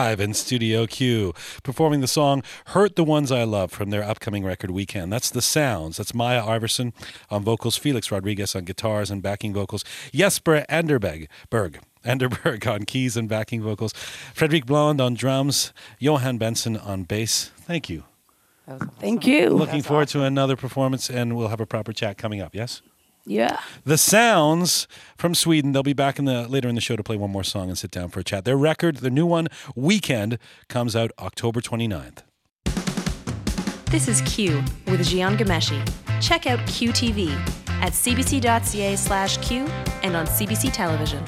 live in Studio Q, performing the song Hurt the Ones I Love from their upcoming record Weekend. That's The Sounds. That's Maya Iverson on vocals, Felix Rodriguez on guitars and backing vocals, Jesper Anderberg, Berg, Anderberg on keys and backing vocals, Frederic Blond on drums, Johan Benson on bass. Thank you. That was awesome. Thank you. Looking forward to another performance, and we'll have a proper chat coming up, yes? Yeah. The Sounds from Sweden. They'll be back in the later in the show to play one more song and sit down for a chat. Their record, their new one, Weekend, comes out October twenty-ninth. This is Q with Gian Gameshi. Check out Q T V at cbc.ca slash Q and on C B C Television.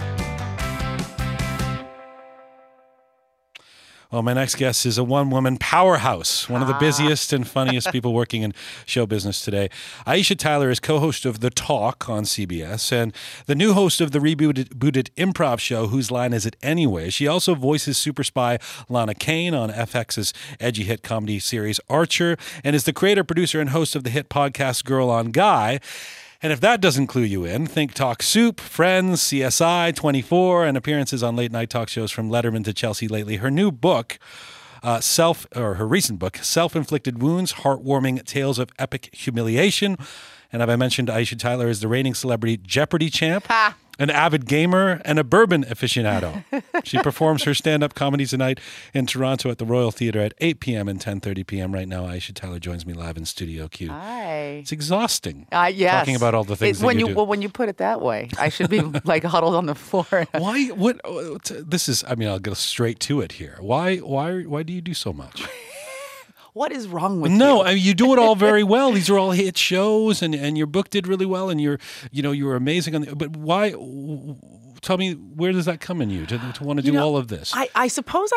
Well, my next guest is a one-woman powerhouse, one of the busiest and funniest people working in show business today. Aisha Tyler is co-host of The Talk on C B S and the new host of the rebooted booted improv show, Whose Line Is It Anyway? She also voices super spy Lana Kane on F X's edgy hit comedy series Archer and is the creator, producer, and host of the hit podcast Girl on Guy. And if that doesn't clue you in, think Talk Soup, Friends, C S I, twenty-four, and appearances on late night talk shows from Letterman to Chelsea lately. Her new book, uh, self, or her recent book, Self-Inflicted Wounds, Heartwarming Tales of Epic Humiliation. And as I mentioned, Aisha Tyler is the reigning celebrity Jeopardy champ, Ha! an avid gamer, and a bourbon aficionado. She performs her stand-up comedy tonight in Toronto at the Royal Theatre at eight p.m. and ten thirty p.m. Right now, Aisha Tyler joins me live in Studio Q. Hi. It's exhausting. Uh, yes. Talking about all the things It- that when you you do. Well, when you put it that way, I should be like huddled on the floor. Why? What? This is. I mean, I'll go straight to it here. Why? Why? Why do you do so much? What is wrong with No, you? I mean, you do it all very well. These are all hit shows, and, and your book did really well, and you're, you know, you were amazing on the. But why? Tell me, where does that come in you to, to want to do You know, all of this? I, I suppose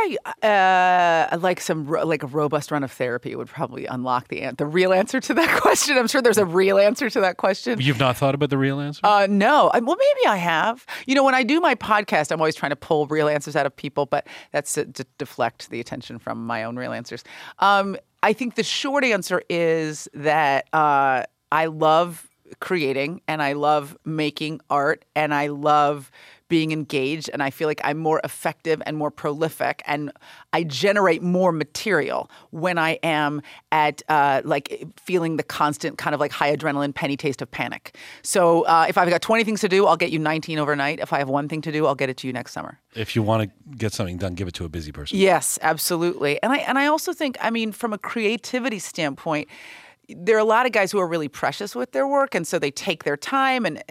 I uh, like some ro- like a robust run of therapy would probably unlock the an- the real answer to that question. I'm sure there's a real answer to that question. You've not thought about the real answer? Uh, no. I, well, maybe I have. You know, when I do my podcast, I'm always trying to pull real answers out of people, but that's to, to deflect the attention from my own real answers. Um, I think the short answer is that uh, I love creating and I love making art and I love being engaged, and I feel like I'm more effective and more prolific, and I generate more material when I am at uh, like feeling the constant kind of like high adrenaline penny taste of panic. So uh, if I've got twenty things to do, I'll get you nineteen overnight. If I have one thing to do, I'll get it to you next summer. If you want to get something done, give it to a busy person. Yes, absolutely. And I and I also think, I mean, from a creativity standpoint, there are a lot of guys who are really precious with their work, and so they take their time and.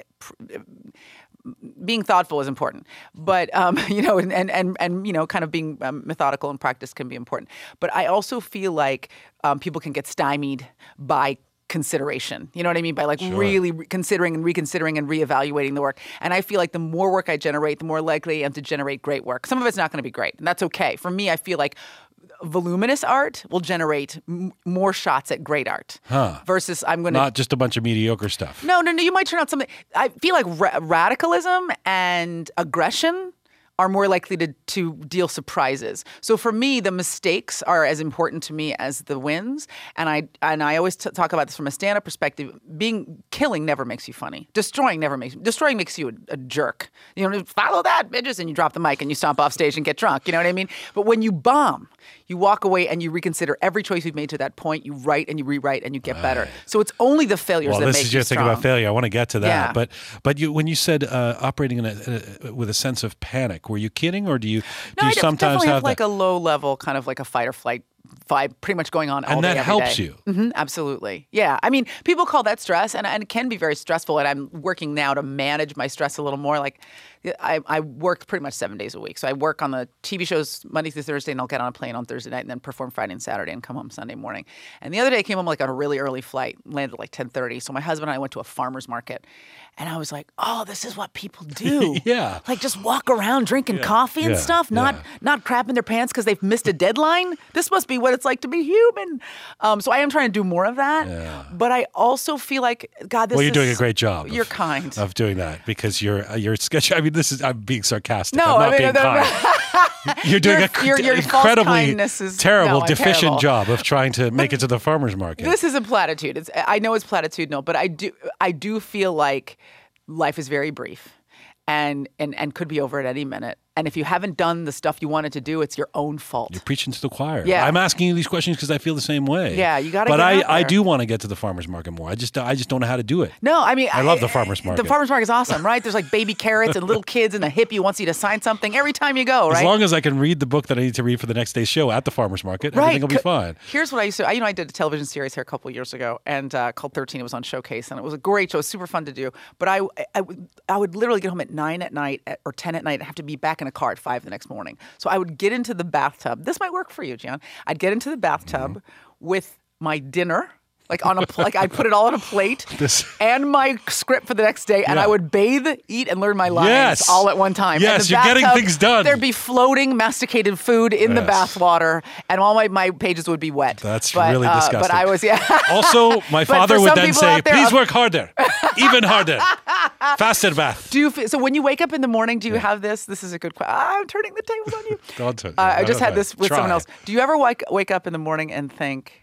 Being thoughtful is important, but um, you know, and, and and and you know, kind of being um, methodical in practice can be important. But I also feel like um, people can get stymied by consideration. You know what I mean? By like Sure. really re- considering and reconsidering and reevaluating the work. And I feel like the more work I generate, the more likely I am to generate great work. Some of it's not going to be great, and that's okay. For me, I feel like voluminous art will generate m- more shots at great art Huh. versus I'm going to Not just a bunch of mediocre stuff. no, no, no. You might turn out something. I feel like ra- radicalism and aggression are more likely to, to deal surprises. So for me, the mistakes are as important to me as the wins. And I and I always t- talk about this from a stand-up perspective. Being killing never makes you funny. Destroying never makes destroying makes you a, a jerk. You know, follow that, bitches, and you drop the mic and you stomp off stage and get drunk. You know what I mean? But when you bomb, you walk away and you reconsider every choice you've made to that point. You write and you rewrite and you get better. So it's only the failures Well, that this make is you your thing strong. about failure. I want to get to that, Yeah. but but you when you said uh, operating in a, in a, with a sense of panic, were you kidding, or do you do No, you I de- sometimes definitely have have like that? a low level, kind of like a fight or flight vibe, pretty much going on all And day, that every helps day. you. hmm absolutely, yeah. I mean, people call that stress, and, and it can be very stressful. And I'm working now to manage my stress a little more. Like, I, I work pretty much seven days a week. So I work on the T V shows Monday through Thursday, and I'll get on a plane on Thursday night, and then perform Friday and Saturday, and come home Sunday morning. And the other day, I came home like on a really early flight, landed like ten thirty. So my husband and I went to a farmer's market, and I was like, "Oh, this is what people do. Yeah. like just walk around drinking coffee and Yeah. stuff, not Yeah. not crapping their pants because they've missed a deadline. This must be what it's like to be human." Um, so I am trying to do more of that. Yeah. But I also feel like, God, this Well, you're is doing a great job. You're of, kind. of doing that because you're uh, you're sketch. I mean, this is I'm being sarcastic. No, I'm not I mean, being no, no, kind. You're doing Your- a your- your false incredibly kindness is- terrible, no, I'm deficient terrible. job of trying to make it to the farmer's market. This is a platitude. It's, I know it's platitudinal, but I do I do feel like life is very brief, and and and could be over at any minute. And if you haven't done the stuff you wanted to do, it's your own fault. You're preaching to the choir. Yeah. I'm asking you these questions because I feel the same way. Yeah, you got to But get I, out I there. do want to get to the farmer's market more. I just I just don't know how to do it. No, I mean, I love the farmer's market. The farmer's market is awesome, right? There's like baby carrots and little kids, and the hippie wants you to sign something every time you go, right? As long as I can read the book that I need to read for the next day's show at the farmer's market, Right. everything will be fine. Here's what I used to. I, you know, I did a television series here a couple of years ago, and uh, called thirteen. It was on Showcase, and it was a great show. It was super fun to do. But I, I, would, I would literally get home at nine at night at, or ten at night, and have to be back in a car at five the next morning. So I would get into the bathtub. This might work for you, Gian. I'd get into the bathtub Mm-hmm. with my dinner. Like on a pl- like I'd put it all on a plate This- and my script for the next day, and Yeah. I would bathe, eat, and learn my lines Yes. all at one time. Yes, And the you're getting bathtub, things done. There'd be floating masticated food in the Yes. bath water, and all my, my pages would be wet. That's But, really uh, disgusting. But I was, yeah. Also, my But father for would some then people say, out there, please uh, work harder, even harder, faster bath. Do you feel, so when you wake up in the morning, do you have this? This is a good question. I'm turning the tables on you. Don't turn- Uh, I no, just no, had no. this with Try. someone else. Do you ever wake, wake up in the morning and think,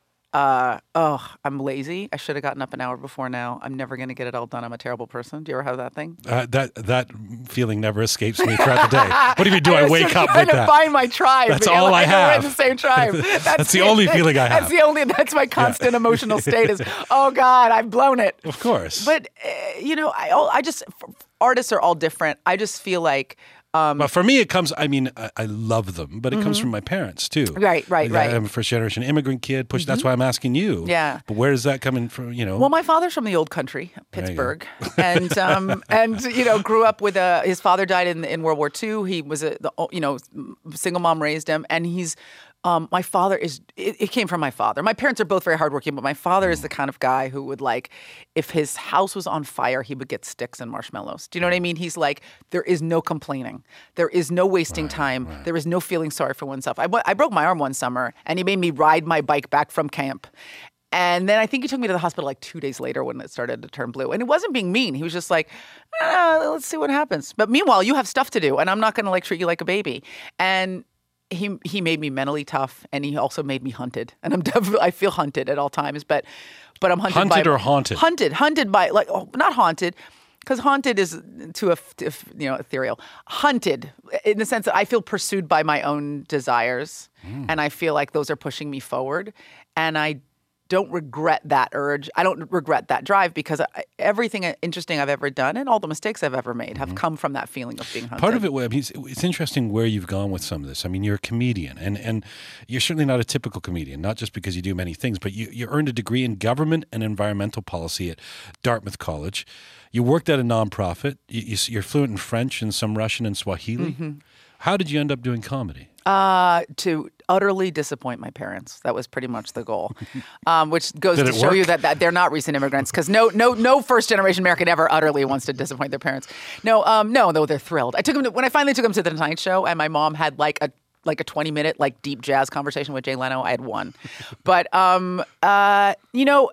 uh, oh, I'm lazy. I should have gotten up an hour before now. I'm never going to get it all done. I'm a terrible person. Do you ever have that thing? Uh, that that feeling never escapes me throughout the day. What do you do? I, was wake just up trying with to that. find my tribe. That's You know, all like, I know we're have. in the same tribe. That's the only feeling I have. That's the only. That's my constant emotional state. Is oh God, I've blown it. Of course. But uh, you know, I I just artists are all different. I just feel like. Um, But for me, it comes, I mean, I, I love them, but it comes from my parents too. Right, right, Like, right. I'm a first generation immigrant kid. Push. That's why I'm asking you. Yeah. But where is that coming from? You know. Well, my father's from the old country, There you Pittsburgh, and um, and you know grew up with a. His father died in in World War Two. He was a the, you know single mom raised him, and he's. Um, my father is. It, it came from my father. My parents are both very hardworking, but my father is the kind of guy who would like, if his house was on fire, he would get sticks and marshmallows. Do you know what I mean? He's like, there is no complaining, there is no wasting time, there is no feeling sorry for oneself. I, I broke my arm one summer, and he made me ride my bike back from camp. And then I think he took me to the hospital like two days later when it started to turn blue. And it wasn't being mean. He was just like, ah, let's see what happens. But meanwhile, you have stuff to do, and I'm not going to like treat you like a baby. And he he made me mentally tough, and he also made me hunted. And I'm definitely, I feel hunted at all times, but but I'm hunted, Hunted by or haunted? Hunted, hunted by like oh, not haunted. Because haunted is too you know ethereal. Hunted in the sense that I feel pursued by my own desires, Mm. and I feel like those are pushing me forward, and I don't regret that urge. I don't regret that drive because I, everything interesting I've ever done and all the mistakes I've ever made have come from that feeling of being hunted. Part of it, I mean, it's, it's interesting where you've gone with some of this. I mean, you're a comedian, and, and you're certainly not a typical comedian, not just because you do many things, but you, you earned a degree in government and environmental policy at Dartmouth College. You worked at a nonprofit. You, you, you're fluent in French and some Russian and Swahili. Mm-hmm. How did you end up doing comedy? Uh, to utterly disappoint my parents. That was pretty much the goal, um, which goes Did to it show work? you that, that they're not recent immigrants because no, no, no first generation American ever utterly wants to disappoint their parents. No, um, no, though they're thrilled. I took them to, when I finally took them to the Tonight Show, and my mom had like a like a twenty minute like deep jazz conversation with Jay Leno. I had one, but um, uh, you know,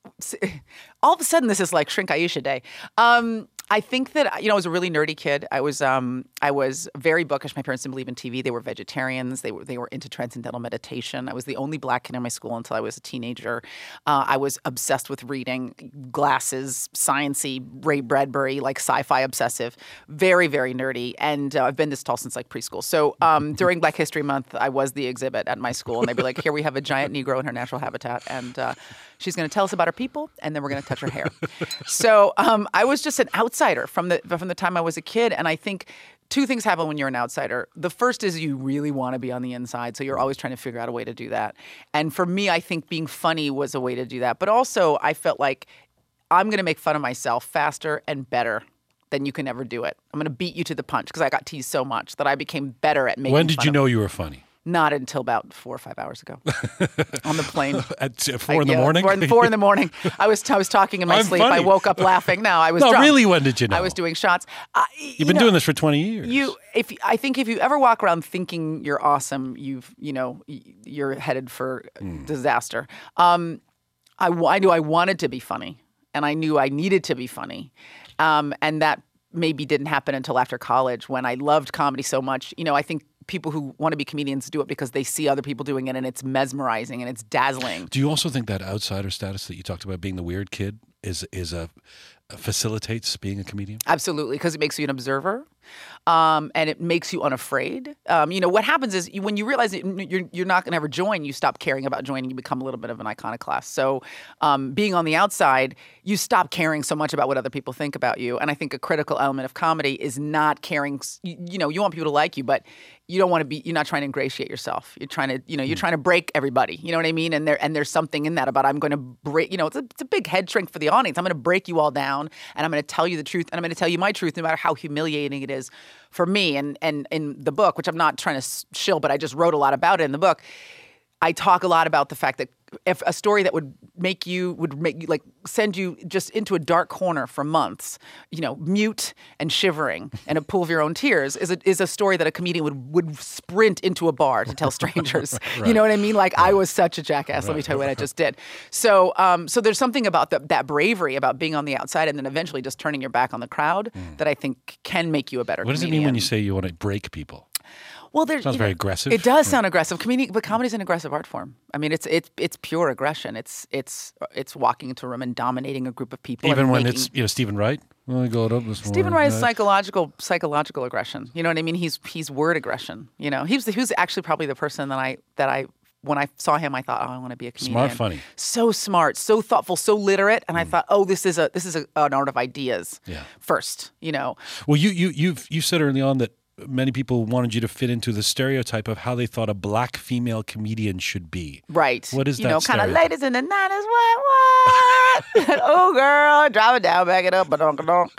all of a sudden this is like Shrink Aisha Day. Um, I think that, you know, I was a really nerdy kid. I was um, I was very bookish. My parents didn't believe in T V. They were vegetarians. They were they were into transcendental meditation. I was the only black kid in my school until I was a teenager. Uh, I was obsessed with reading, glasses, science-y, Ray Bradbury, like sci-fi obsessive. Very, very nerdy. And uh, I've been this tall since like preschool. So um, during Black History Month, I was the exhibit at my school. And they'd be like, here we have a giant Negro in her natural habitat. And uh, she's going to tell us about her people. And then we're going to touch her hair. So um, I was just an outsider from the from the time I was a kid, and I think two things happen when you're an outsider. The first is you really want to be on the inside, so you're always trying to figure out a way to do that. And for me, I think being funny was a way to do that. But also, I felt like I'm going to make fun of myself faster and better than you can ever do it. I'm going to beat you to the punch because I got teased so much that I became better at making. When did fun you of know you were funny? Not until about four or five hours ago on the plane. At four in Like, the yeah, morning? Four, four in the morning. I was I was talking in my I'm sleep. funny. I woke up laughing. No, I was No, drunk. really, when did you know? I was doing shots. Uh, You've been doing this for twenty years. You, if I think if you ever walk around thinking you're awesome, you've you know you're headed for Mm. disaster. Um, I, I knew I wanted to be funny, and I knew I needed to be funny, um, and that maybe didn't happen until after college when I loved comedy so much. You know, I think people who want to be comedians do it because they see other people doing it, and it's mesmerizing and it's dazzling. Do you also think that outsider status that you talked about, being the weird kid, is is a facilitates being a comedian? Absolutely, because it makes you an observer. um, and it makes you unafraid. Um, you know, what happens is you, when you realize that you're, you're not going to ever join, you stop caring about joining. You become a little bit of an iconoclast. So um, being on the outside, you stop caring so much about what other people think about you. And I think a critical element of comedy is not caring. You, you know, you want people to like you, but you don't want to be, you're not trying to ingratiate yourself. You're trying to, you know, you're trying to break everybody. You know what I mean? And there, and there's something in that about I'm going to break, you know, it's a, it's a big head shrink for the audience. I'm going to break you all down and I'm going to tell you the truth and I'm going to tell you my truth no matter how humiliating it is for me. And, and in the book, which I'm not trying to shill, but I just wrote a lot about it in the book, I talk a lot about the fact that if a story that would make you, would make you, like, send you just into a dark corner for months, you know, mute and shivering and a pool of your own tears is a, is a story that a comedian would, would sprint into a bar to tell strangers. right. You know what I mean? Like, right. I was such a jackass. Right. Let me tell you what I just did. So, um, so there's something about the, that bravery, about being on the outside and then eventually just turning your back on the crowd mm. that I think can make you a better What does comedian. it mean when you say you want to break people? Well, there sounds you know, very aggressive. It does sound aggressive. Comedy, but comedy is an aggressive art form. I mean, it's it's it's pure aggression. It's it's it's walking into a room and dominating a group of people. Even when making, it's you know Stephen Wright. Well, I got up this Stephen Wright is psychological psychological aggression. You know what I mean? He's he's word aggression. You know, he was he was actually probably the person that I that I. When I saw him, I thought, oh, I want to be a comedian. Smart, funny. So smart, so thoughtful, so literate. And mm. I thought, oh, this is a this is a, an art of ideas yeah. first, you know. Well, you, you, you've, you said early on that many people wanted you to fit into the stereotype of how they thought a black female comedian should be. Right. What is you that know, kind of stereotype? ladies in the nineties, what, what? Oh, girl, drive it down, back it up, ba-dunk-a-dunk.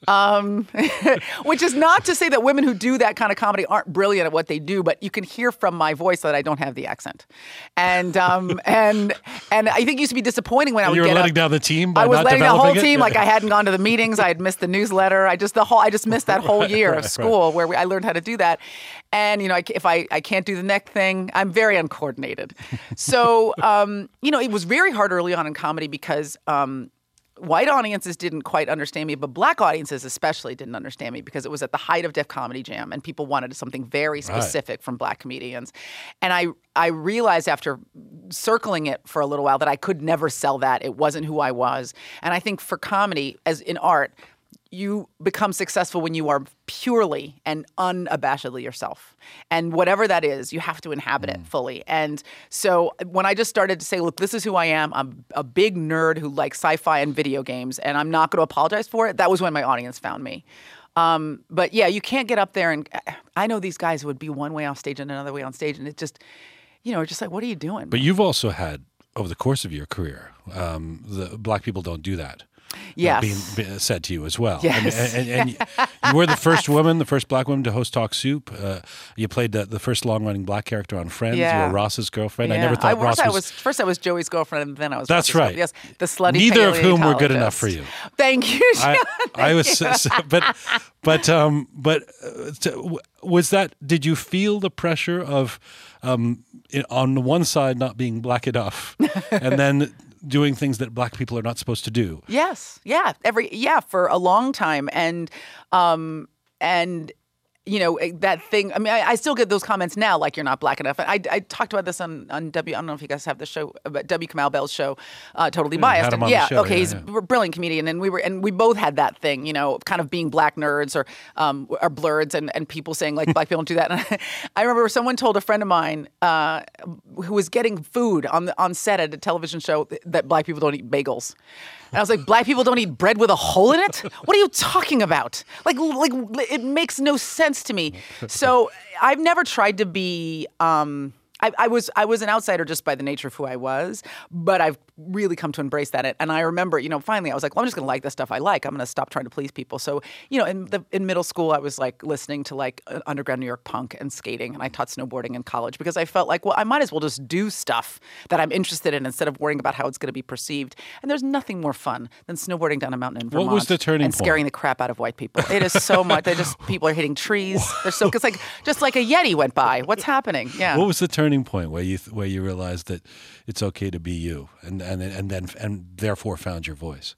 Um, which is not to say that women who do that kind of comedy aren't brilliant at what they do, but you can hear from my voice that I don't have the accent. And um, and and I think it used to be disappointing when I would you were get letting up. down the team by I was not letting the whole developing it? team, Yeah. like I hadn't gone to the meetings, I had missed the newsletter. I just the whole I just missed that whole Right, year right, of school right. where we, I learned how to do that. And, you know, I, if I, I can't do the neck thing, I'm very uncoordinated. So, um, you know, it was very hard early on in comedy because um, white audiences didn't quite understand me, but black audiences especially didn't understand me because it was at the height of Def Comedy Jam and people wanted something very specific right. from black comedians. And I, I realized after circling it for a little while that I could never sell that. It wasn't who I was. And I think for comedy, as in art, you become successful when you are purely and unabashedly yourself. And whatever that is, you have to inhabit mm. it fully. And so when I just started to say, look, this is who I am. I'm a big nerd who likes sci-fi and video games, and I'm not going to apologize for it. That was when my audience found me. Um, but yeah, you can't get up there and I know these guys would be one way off stage and another way on stage. And it just, you know, just like, what are you doing? But you've also had, over the course of your career, um, the black people don't do that. Yes. Uh, being, being said to you as well. Yes. And, and, and you were the first woman, the first black woman to host Talk Soup. Uh, you played the, the first long-running black character on Friends. Yeah. You were Ross's girlfriend. Yeah. I never thought I, Ross first was... I was... First I was Joey's girlfriend, and then I was That's Ross's right. girlfriend. Yes, the slutty Neither of whom were good paleontologist. enough for you. Thank you, John. I, I was... Thank So, but, but, um, but uh, to, was that... Did you feel the pressure of, um, in, on the one side, not being black enough, and then... doing things that black people are not supposed to do. Yes, yeah, every yeah for a long time, and um, and you know that thing. I mean, I, I still get those comments now, like you're not black enough. I, I talked about this on, on W. I don't know if you guys have the show, but W. Kamau Bell's show, uh, Totally yeah, Biased. Had him on yeah, the show. okay, yeah, he's yeah. a brilliant comedian, and we were and we both had that thing, you know, kind of being black nerds or um, or blurs, and, and people saying like black people don't do that. And I, I remember someone told a friend of mine uh, who was getting food on the, on set at a television show that black people don't eat bagels. And I was like, black people don't eat bread with a hole in it? What are you talking about? Like, like it makes no sense to me. So I've never tried to be. Um, I, I was I was an outsider just by the nature of who I was, but I've really come to embrace that. And I remember, you know, finally I was like, well, I'm just going to like the stuff I like. I'm going to stop trying to please people. So, you know, in the in middle school, I was like listening to like underground New York punk and skating, and I taught snowboarding in college because I felt like, well, I might as well just do stuff that I'm interested in instead of worrying about how it's going to be perceived. And there's nothing more fun than snowboarding down a mountain in Vermont. What was the turning and point? scaring the crap out of white people. It is so much. They just people are hitting trees. They're so it's like just like a Yeti went by. What's happening? Yeah. What was the turning point where you where you realized that it's okay to be you, and and and then and therefore found your voice?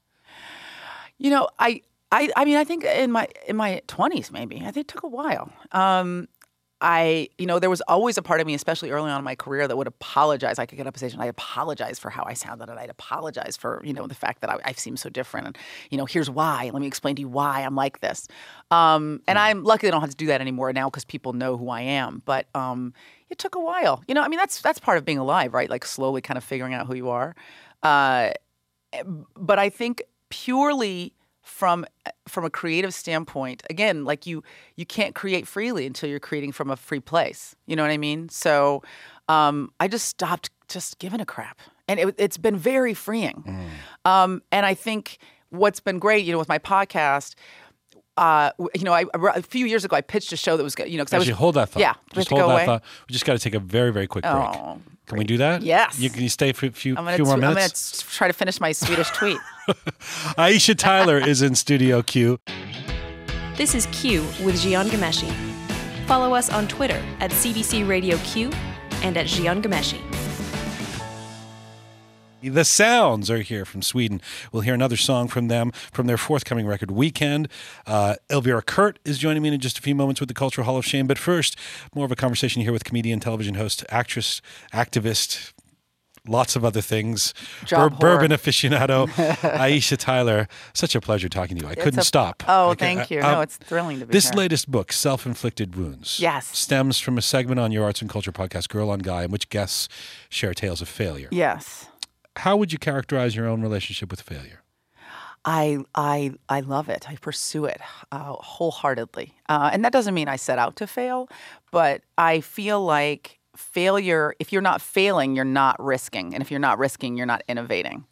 You know, I I I mean, I think in my in my twenties maybe. I think it took a while. Um, I, you know, there was always a part of me, especially early on in my career, that would apologize. I could get up on stage and I'd apologize for how I sounded, and I'd apologize for, you know, the fact that I, I seem so different. And, you know, here's why. Let me explain to you why I'm like this. Um, and I'm lucky I don't have to do that anymore now because people know who I am. But um, it took a while. You know, I mean, that's that's part of being alive, right? Like slowly kind of figuring out who you are. Uh, but I think purely from from a creative standpoint, again, like you you can't create freely until you're creating from a free place. You know what I mean? So um, I just stopped just giving a crap. And it, it's been very freeing. Mm. Um, and I think what's been great, you know, with my podcast, uh, you know, I, a few years ago I pitched a show that was, you know, because I was hold that thought. Yeah, just to hold go that away? thought. We just got to take a very, very quick break. Oh, Can we do that? Yes. You, can you stay for a few, I'm gonna few more t- minutes? I'm going to try to finish my Swedish tweet. Aisha Tyler is in Studio Q. This is Q with Jian Ghomeshi. Follow us on Twitter at C B C Radio Q and at Jian Ghomeshi. The Sounds are here from Sweden. We'll hear another song from them from their forthcoming record, Weekend. Uh, Elvira Kurt is joining me in just a few moments with the Cultural Hall of Shame. But first, more of a conversation here with comedian, television host, actress, activist, lots of other things, Bur- bourbon aficionado, Aisha Tyler. Such a pleasure talking to you. I It's couldn't a, stop. Oh, I, thank I, you. I, no, it's thrilling to be This here. latest book, Self-Inflicted Wounds, yes, stems from a segment on your arts and culture podcast, Girl on Guy, in which guests share tales of failure. Yes. How would you characterize your own relationship with failure? I I I love it. I pursue it uh, wholeheartedly, uh, and that doesn't mean I set out to fail, but I feel like failure. If you're not failing, you're not risking, and if you're not risking, you're not innovating.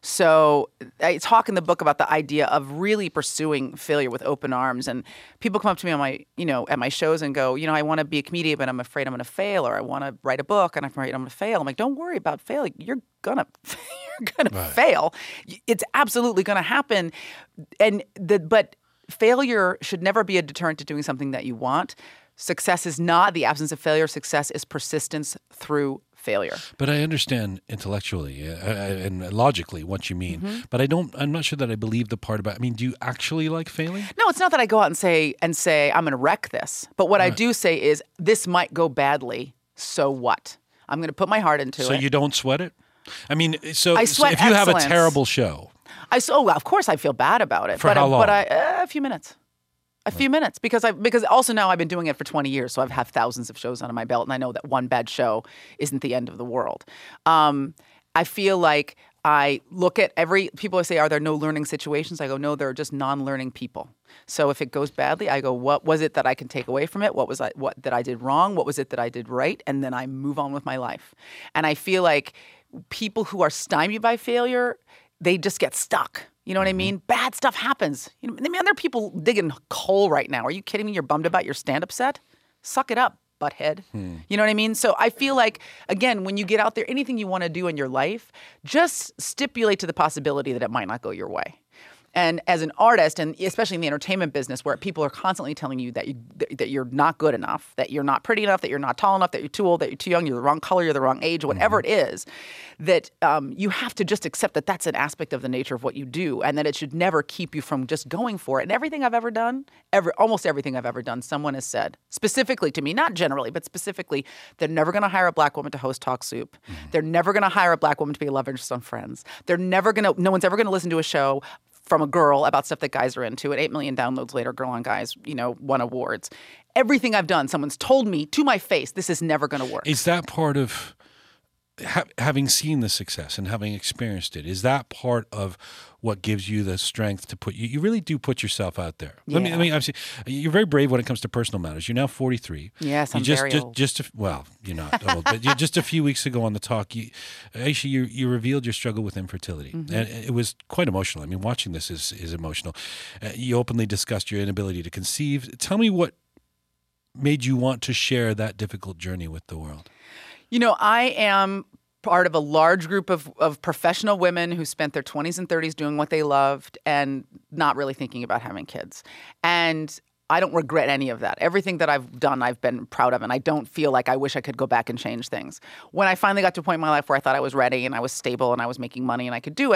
So I talk in the book about the idea of really pursuing failure with open arms. And people come up to me on my, you know, at my shows and go, you know, I want to be a comedian, but I'm afraid I'm going to fail, or I want to write a book and I'm afraid I'm going to fail. I'm like, don't worry about failing. You're gonna, you're gonna right. fail. It's absolutely going to happen. And the but failure should never be a deterrent to doing something that you want. Success is not the absence of failure. Success is persistence through failure. But I understand intellectually uh, and logically what you mean. Mm-hmm. But I don't. I'm not sure that I believe the part about. I mean, do you actually like failing? No, it's not that I go out and say and say I'm going to wreck this. But what right. I do say is this might go badly. So what? I'm going to put my heart into so it. So you don't sweat it? I mean, so, I sweat so if you excellence. have a terrible show, I so well, of course I feel bad about it. For but how I, long? But I, uh, a few minutes. A few minutes, because I because also now I've been doing it for twenty years, so I've had thousands of shows under my belt, and I know that one bad show isn't the end of the world. Um, I feel like I look at every people say, "Are there no learning situations?" I go, "No, there are just non-learning people." So if it goes badly, I go, "What was it that I can take away from it? What was I what that I did wrong? What was it that I did right?" And then I move on with my life. And I feel like people who are stymied by failure, they just get stuck. You know what I mean? Bad stuff happens. You know, I mean, there are people digging coal right now. Are you kidding me? You're bummed about your stand-up set? Suck it up, butthead. Hmm. You know what I mean? So I feel like, again, when you get out there, anything you want to do in your life, just stipulate to the possibility that it might not go your way. And as an artist, and especially in the entertainment business, where people are constantly telling you that you that you're not good enough, that you're not pretty enough, that you're not tall enough, that you're too old, that you're too young, you're the wrong color, you're the wrong age, whatever mm-hmm. it is, that um, you have to just accept that that's an aspect of the nature of what you do, and that it should never keep you from just going for it. And everything I've ever done, every, almost everything I've ever done, someone has said, specifically to me, not generally, but specifically, they're never going to hire a black woman to host Talk Soup. Mm-hmm. They're never going to hire a black woman to be a love interest on Friends. They're never going to, no one's ever going to listen to a show from a girl about stuff that guys are into. And eight million downloads later, Girl on Guys, you know, won awards. Everything I've done, someone's told me to my face, this is never going to work. Is that part of ha- having seen the success and having experienced it? Is that part of what gives you the strength to put you? You really do put yourself out there. Yeah. Let me. I mean, obviously, you're very brave when it comes to personal matters. You're now forty-three. Yes, you I'm just, very just, old. Just a, well, you're not old, but you, just a few weeks ago on the talk, you, Aisha, you you revealed your struggle with infertility, mm-hmm. and it was quite emotional. I mean, watching this is is emotional. Uh, you openly discussed your inability to conceive. Tell me what made you want to share that difficult journey with the world. You know, I am part of a large group of, of professional women who spent their twenties and thirties doing what they loved and not really thinking about having kids. And I don't regret any of that. Everything that I've done, I've been proud of, and I don't feel like I wish I could go back and change things. When I finally got to a point in my life where I thought I was ready and I was stable and I was making money and I could do it,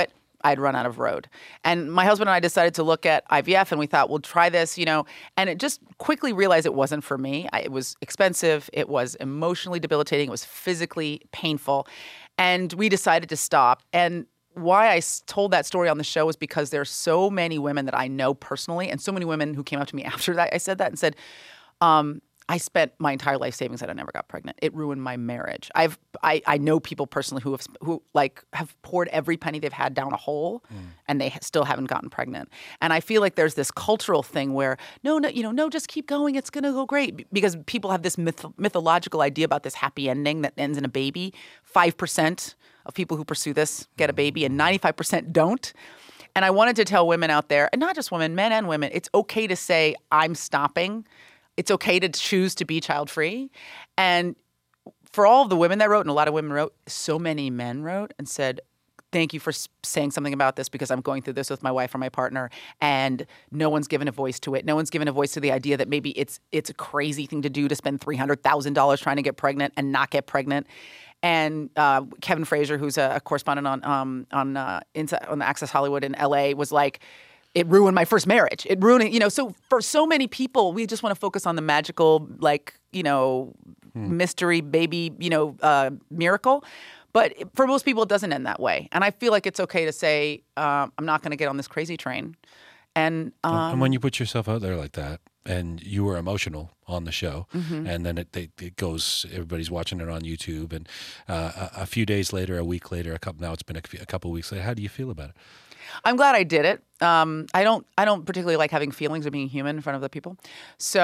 I'd run out of road. And my husband and I decided to look at I V F, and we thought, we'll try this, you know, and it just quickly realized it wasn't for me. I, it was expensive. It was emotionally debilitating. It was physically painful. And we decided to stop. And why I told that story on the show was because there's so many women that I know personally, and so many women who came up to me after that I said that and said, um, I spent my entire life savings and I never got pregnant. It ruined my marriage. I've I, I know people personally who have who like have poured every penny they've had down a hole, mm. and they still haven't gotten pregnant. And I feel like there's this cultural thing where no, no, you know, no, just keep going. It's gonna go great, because people have this myth- mythological idea about this happy ending that ends in a baby. Five percent of people who pursue this get a baby, and ninety-five percent don't. And I wanted to tell women out there, and not just women, men and women, it's okay to say I'm stopping. It's okay to choose to be child-free. And for all of the women that wrote, and a lot of women wrote, so many men wrote and said, thank you for saying something about this, because I'm going through this with my wife or my partner, and no one's given a voice to it. No one's given a voice to the idea that maybe it's it's a crazy thing to do to spend three hundred thousand dollars trying to get pregnant and not get pregnant. And uh, Kevin Frazier, who's a, a correspondent on um, on uh, Inside, on Access Hollywood in L A, was like, it ruined my first marriage. It ruined it. You know, so for so many people, we just want to focus on the magical, like, you know, hmm. mystery baby, you know, uh, miracle. But for most people, it doesn't end that way. And I feel like it's okay to say, uh, I'm not going to get on this crazy train. And, um, and when you put yourself out there like that, and you were emotional on the show, mm-hmm. and then it, it it goes, everybody's watching it on YouTube, and uh, a, a few days later, a week later, a couple now it's been a, a couple of weeks later. How do you feel about it? I'm glad I did it. Um, I don't. I don't particularly like having feelings or being human in front of the people. So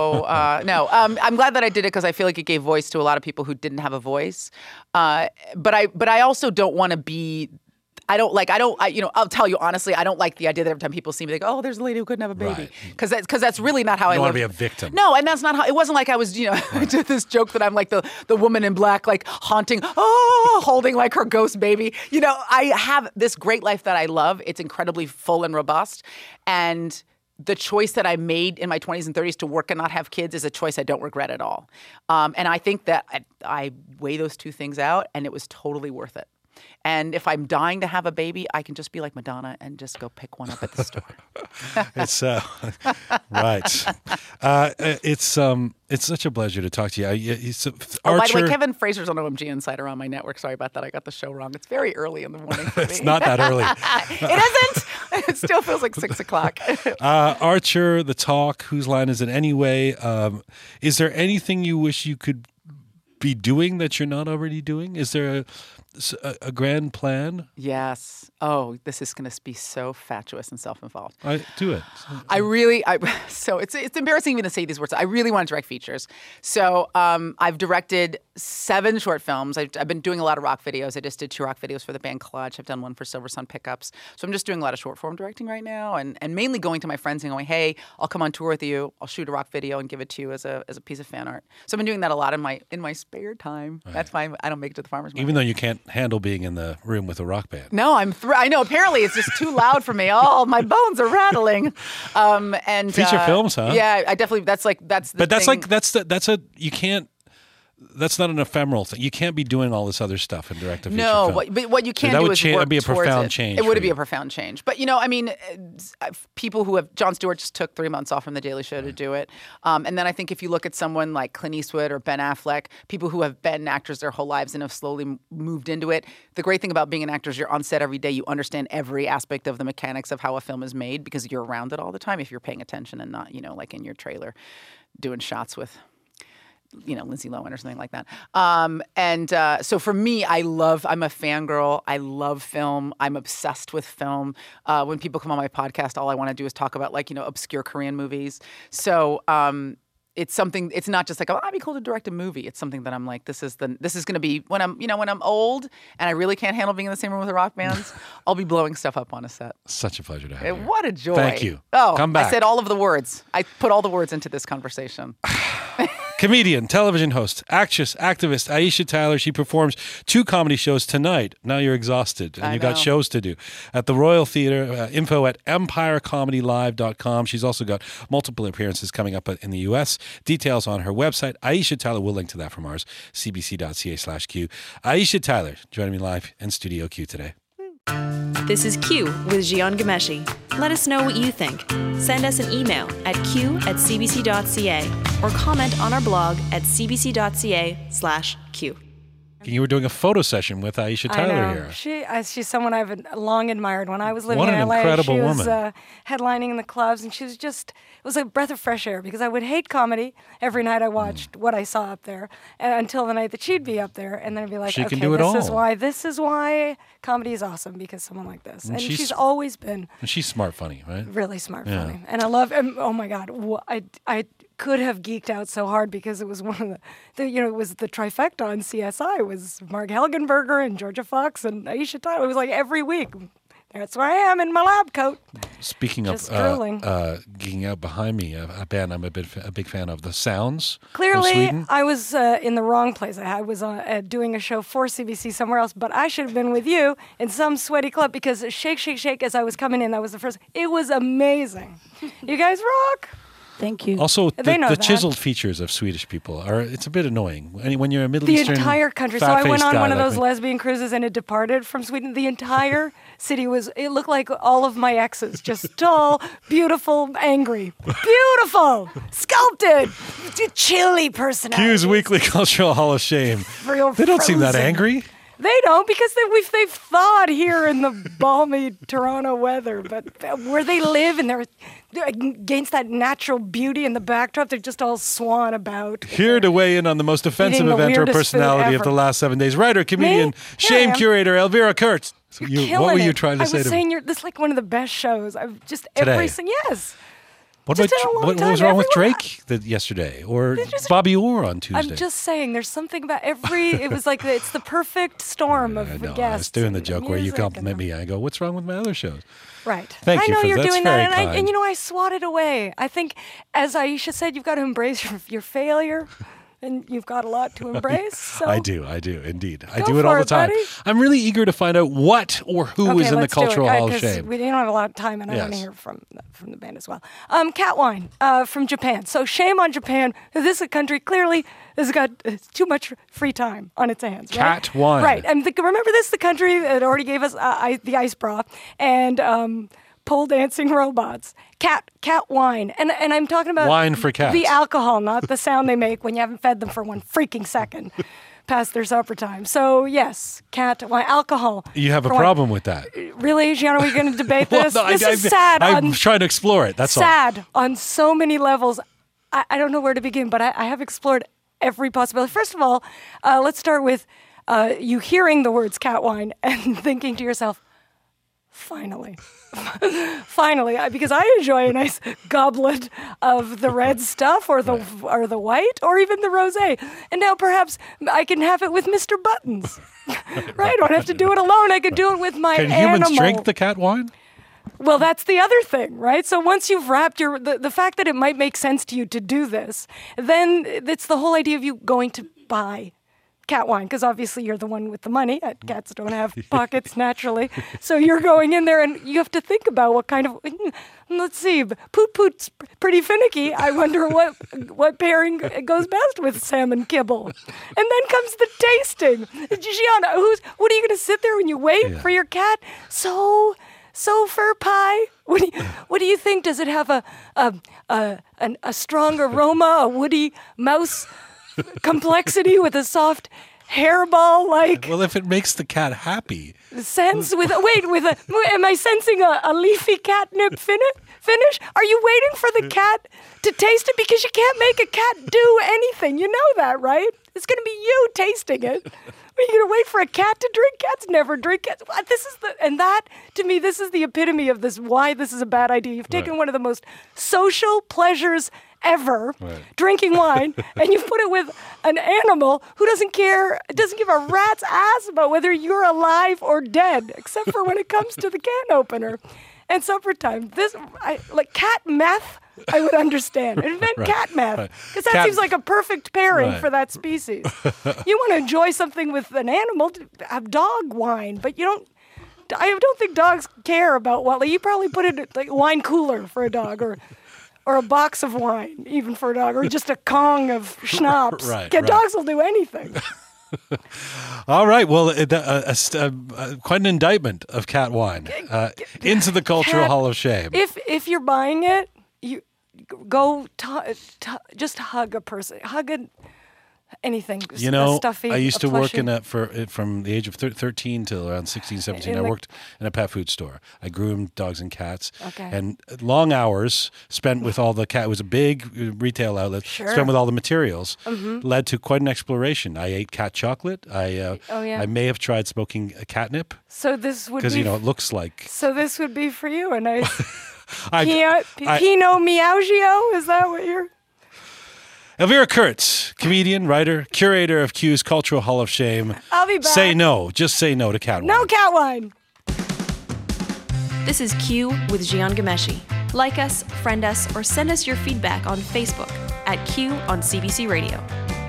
uh, no, um, I'm glad that I did it, because I feel like it gave voice to a lot of people who didn't have a voice. Uh, but I. But I also don't want to be. I don't like. I don't. I, you know. I'll tell you honestly. I don't like the idea that every time people see me, they go, "Oh, there's a lady who couldn't have a baby," because right. that's because that's really not how you I. You want live. to be a victim. No, and that's not how. It wasn't like I was. You know, right. I did this joke that I'm like the the woman in black, like haunting, oh, holding like her ghost baby. You know, I have this great life that I love. It's incredibly full and robust, and the choice that I made in my twenties and thirties to work and not have kids is a choice I don't regret at all. Um, and I think that I, I weigh those two things out, and it was totally worth it. And if I'm dying to have a baby, I can just be like Madonna and just go pick one up at the store. It's uh, right. Uh, it's um, it's such a pleasure to talk to you. It's, uh, oh, by the way, Kevin Frazier's on O M G Insider on my network. Sorry about that. I got the show wrong. It's very early in the morning for me. It's not that early. It isn't. It still feels like six o'clock. uh, Archer, The Talk, Whose Line Is It Anyway? Um, is there anything you wish you could be doing that you're not already doing? Is there a A, a grand plan? Yes. Oh, this is going to be so fatuous and self-involved. I do it. I really, I so it's it's embarrassing even to say these words. I really want to direct features. So um, I've directed seven short films. I've, I've been doing a lot of rock videos. I just did two rock videos for the band Clutch. I've done one for Silver Sun Pickups. So I'm just doing a lot of short form directing right now, and and mainly going to my friends and going, hey, I'll come on tour with you. I'll shoot a rock video and give it to you as a as a piece of fan art. So I've been doing that a lot in my in my spare time. Right. That's why I don't make it to the farmers market. Even though you can't handle being in the room with a rock band. No, I'm. Thr- I know. Apparently, it's just too loud for me. Oh, my bones are rattling. Um, and feature uh, films, huh? Yeah, I definitely. That's like that's. The but that's thing. like that's the, that's a you can't. That's not an ephemeral thing. You can't be doing all this other stuff in direct to feature no, film. what, but what you can that do would is cha- work be a towards profound it. change. It would for be you. a profound change. But you know, I mean, uh, people who have Jon Stewart just took three months off from The Daily Show right. to do it, um, and then I think if you look at someone like Clint Eastwood or Ben Affleck, people who have been actors their whole lives and have slowly moved into it. The great thing about being an actor is you're on set every day. You understand every aspect of the mechanics of how a film is made because you're around it all the time. If you're paying attention and not, you know, like in your trailer, doing shots with. You know, Lindsay Lohan or something like that. Um, and uh, so for me, I love, I'm a fangirl. I love film. I'm obsessed with film. Uh, when people come on my podcast, all I want to do is talk about like, you know, obscure Korean movies. So um, it's something, it's not just like, oh, I'd be cool to direct a movie. It's something that I'm like, this is the, this is going to be when I'm, you know, when I'm old and I really can't handle being in the same room with the rock bands, I'll be blowing stuff up on a set. Such a pleasure to have you. What a joy. Thank you. Oh, come back. I said all of the words. I put all the words into this conversation. Comedian, television host, actress, activist Aisha Tyler. She performs two comedy shows tonight. Now you're exhausted and I you've know. got shows to do at the Royal Theatre. Uh, info at empire comedy live dot com. She's also got multiple appearances coming up in the U S. Details on her website. Aisha Tyler, we'll link to that from ours, c b c dot c a slash q. Aisha Tyler joining me live in Studio Q today. This is Q with Jian Ghomeshi. Let us know what you think. Send us an email at q at cbc.ca or comment on our blog at cbc.ca slash q. You were doing a photo session with Aisha Tyler I know. here. She, uh, she's someone I've long admired. When I was living What in an L A, incredible she was woman. uh, headlining in the clubs, and she was just, it was a breath of fresh air because I would hate comedy every night I watched what I saw up there uh, until the night that she'd be up there, and then I'd be like, She okay, can do it this is all. why, this is why comedy is awesome, because someone like this. And And, she's- she's, always been And she's smart funny, right? really smart Yeah. funny. And I love, and, oh my God, wh- I, I could have geeked out so hard because it was one of the, the, you know, it was the trifecta on C S I. It was Mark Helgenberger and Georgia Fox and Aisha Tyler. It was like every week. That's where I am in my lab coat. Speaking Just of uh, drooling. uh, geeking out behind me, a, a band I'm a, bit, a big fan of, The Sounds from Clearly, Sweden. I was uh, in the wrong place. I I was uh, uh, doing a show for C B C somewhere else, but I should have been with you in some sweaty club because Shake, Shake, Shake, as I was coming in, that was the first. It was amazing. You guys rock. Thank you. Also, the, They know the that. chiseled features of Swedish people are, it's a bit annoying. When when you're a Middle The Eastern entire country. So I went fat-faced on guy one of like those me. lesbian cruises and it departed from Sweden. The entire city was, it looked like all of my exes, just tall, beautiful, angry. Beautiful, sculpted, chilly personality. Q's Weekly Cultural Hall of Shame. Real They don't seem that frozen. angry. They don't because they, we've, they've thawed here in the balmy Toronto weather. But where they live and they're, they're against that natural beauty in the backdrop, they're just all swan about. Here to weigh in on the most offensive Eating the event or weirdest food personality of ever. the last seven days. Writer, comedian, Me? Here I shame am. curator, Elvira Kurtz. So you, what Killing were you it. trying to I say was to saying me? you're, this is like one of the best shows. I've just Today? every single yes. What, just about, in a long what, what time, was wrong with everyone- Drake the, yesterday? Or just- Bobby Orr on Tuesday? I'm just saying, there's something about every. It was like the, it's the perfect storm of I know, guests. I was doing the and joke where you music compliment and- me. I go, what's wrong with my other shows? Right. Thank I you know for you're that. That's doing very that, and, I, kind. and you know I swat it away. I think, as Aisha said, you've got to embrace your, your failure, and you've got a lot to embrace. So. I do, I do, indeed. I Go do it all for the it, time. buddy. I'm really eager to find out what or who Okay, is in the let's do it, Cultural uh, Hall of 'cause Shame. We don't have a lot of time, and I want to Yes. hear from from the band as well. Um, Cat Wine uh, from Japan. So shame on Japan. This is a country clearly has got uh, too much free time on its hands. Right? Cat Wine. Right. And the, remember this, the country that already gave us uh, I, the ice bra and um, pole dancing robots. Cat cat wine. And and I'm talking about Wine for cats. the alcohol, not the sound they make when you haven't fed them for one freaking second past their supper time. So yes, cat wine, alcohol. You have a for wine. problem with that? Really, Gianna, are we going to debate Well, this? no, I- this is I- sad. I'm on, trying to explore it. That's all. sad on so many levels. I, I don't know where to begin, but I, I have explored every possibility. First of all, uh, let's start with uh, you hearing the words cat wine and thinking to yourself, finally. Finally, I- because I enjoy a nice goblet of the red stuff or the or the white or even the rosé. And now perhaps I can have it with Mister Buttons. Right? I don't have to do it alone. I could do it with my Can humans animal. drink the cat wine? Well, that's the other thing, right? So once you've wrapped your the, the fact that it might make sense to you to do this, then it's the whole idea of you going to buy cat wine, because obviously you're the one with the money. Uh, Cats don't have pockets naturally. So you're going in there and you have to think about what kind of, let's see, Poot Poot's pretty finicky. I wonder what what pairing goes best with salmon kibble. And then comes the tasting. Gianna, who's, what are you going to sit there when you wait Yeah. for your cat? So... So fur pie. What do you, what do you think? Does it have a a a, an, a strong aroma, a woody mouse complexity with a soft hairball like Well, if it makes the cat happy. sense? With a, wait, with a am I sensing a, a leafy catnip fini- finish? Are you waiting for the cat to taste it? Because you can't make a cat do anything. You know that, right? It's going to be you tasting it. Are you going to wait for a cat to drink? Cats never drink. Cats. What? This is the and that to me, this is the epitome of this. Why this is a bad idea. You've taken Right. one of the most social pleasures ever, Right. drinking wine, and you've put it with an animal who doesn't care, doesn't give a rat's ass about whether you're alive or dead, except for when it comes to the can opener and supper time. This, I, like cat meth, I would understand. Invent Right, cat meth, right. because that Cat- seems like a perfect pairing Right. for that species. You want to enjoy something with an animal, have dog wine, but you don't. I don't think dogs care about what. Like, you probably put it like wine cooler for a dog, or or a box of wine even for a dog, or just a Kong of schnapps. Right, Yeah, right. dogs will do anything. All right. Well, uh, uh, uh, uh, quite an indictment of Cat Wine uh, into the Cultural Cat, Hall of Shame. If if you're buying it, you go t- t- just hug a person, hug a, anything. You know, a stuffy, I used a to work plushie. in a for from the age of thir- thirteen till around sixteen, seventeen. In I the- worked in a pet food store. I groomed dogs and cats. Okay. And long hours spent with all the cat. It was a big retail outlet. Sure. Spent with all the materials Mhm. led to quite an exploration. I ate cat chocolate. I uh, Oh, yeah. I may have tried smoking a catnip So this would because be you know it looks like. So this would be for you, a nice I- Pinot, I- Pinot Miaugio. Is that what you're? Elvira Kurtz, comedian, writer, curator of Q's Cultural Hall of Shame. I'll be back. Say no. Just say no to cat No wine. cat wine. This is Q with Gian Gameshi. Like us, friend us, or send us your feedback on Facebook at Q on C B C Radio.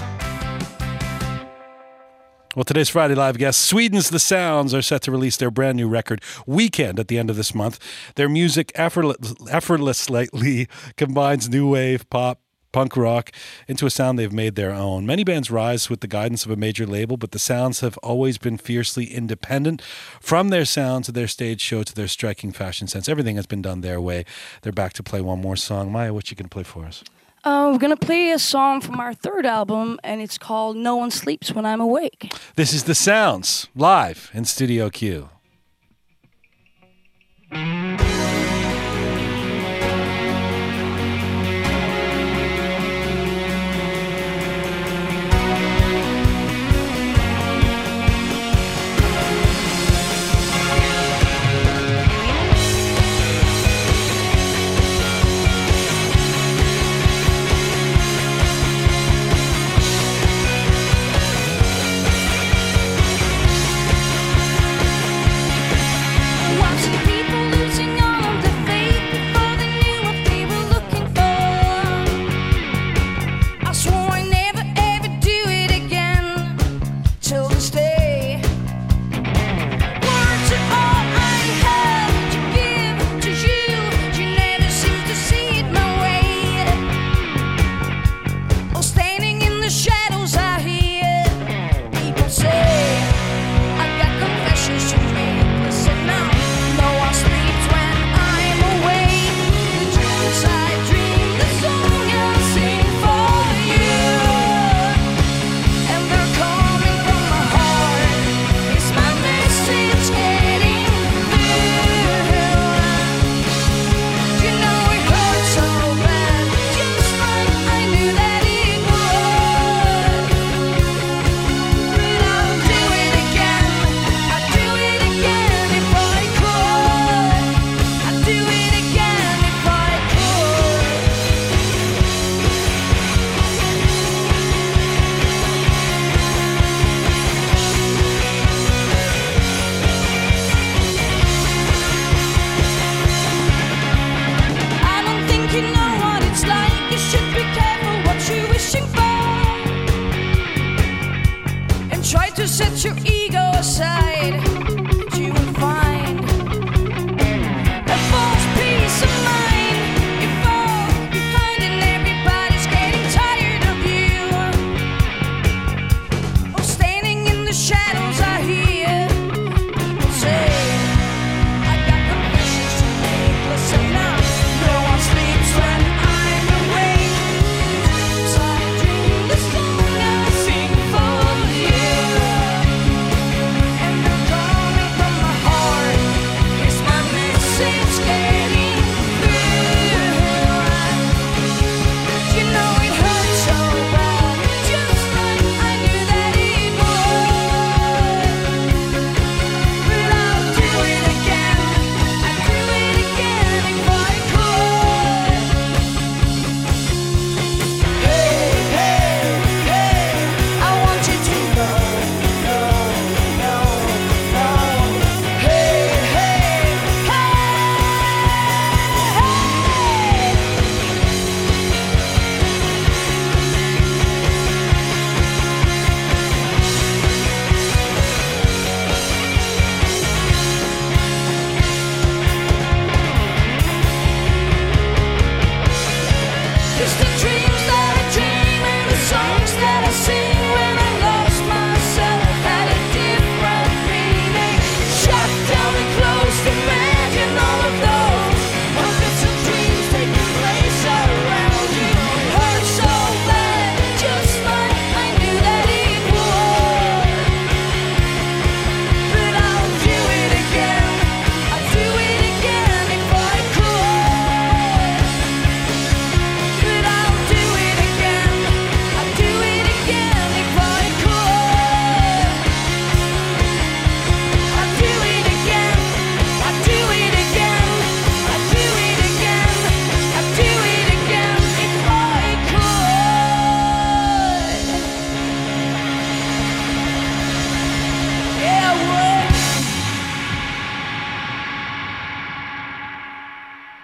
Well, today's Friday Live guests, Sweden's The Sounds, are set to release their brand new record, Weekend, at the end of this month. Their music effortless, effortlessly combines new wave, pop, punk rock into a sound they've made their own. Many bands rise with the guidance of a major label, but the Sounds have always been fiercely independent. From their sound to their stage show to their striking fashion sense, everything has been done their way. They're back to play one more song. Maya, what you going to play for us? Uh, we're gonna play a song from our third album, and it's called "No One Sleeps When I'm Awake." This is The Sounds, live in Studio Q. Watching people losing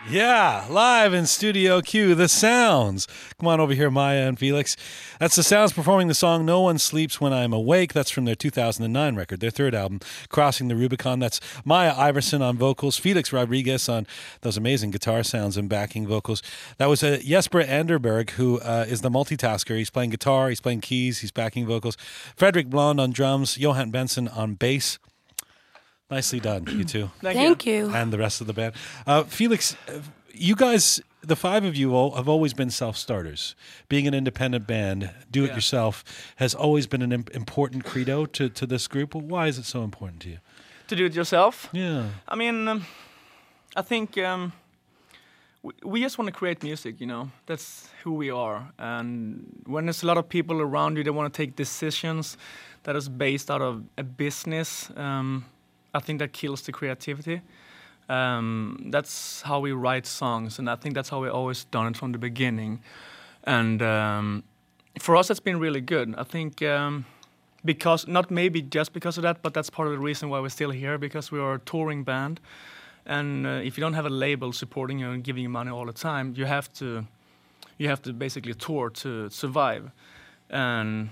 Yeah, live in Studio Q, The Sounds. Come on over here, Maya and Felix. That's The Sounds performing the song No One Sleeps When I'm Awake. That's from their two thousand nine record, their third album, Crossing the Rubicon. That's Maya Iverson on vocals, Felix Rodriguez on those amazing guitar sounds and backing vocals. That was uh, Jesper Anderberg, who uh, is the multitasker. He's playing guitar, he's playing keys, he's backing vocals. Frederick Blond on drums, Johan Benson on bass. Nicely done, you two. Thank, Thank you. you. And the rest of the band. Uh, Felix, you guys, the five of you all have always been self-starters. Being an independent band, do it yeah. yourself, has always been an imp- important credo to, to this group. Well, why is it so important to you? To do it yourself? Yeah. I mean, um, I think um, we, we just want to create music, you know. That's who we are. And when there's a lot of people around you that want to take decisions that is based out of a business, um, I think that kills the creativity. Um, that's how we write songs, and I think that's how we always done it from the beginning. And um, for us, it's been really good. I think um, because, not maybe just because of that, but that's part of the reason why we're still here, because we are a touring band. And uh, if you don't have a label supporting you and giving you money all the time, you have to, you have to basically tour to survive. And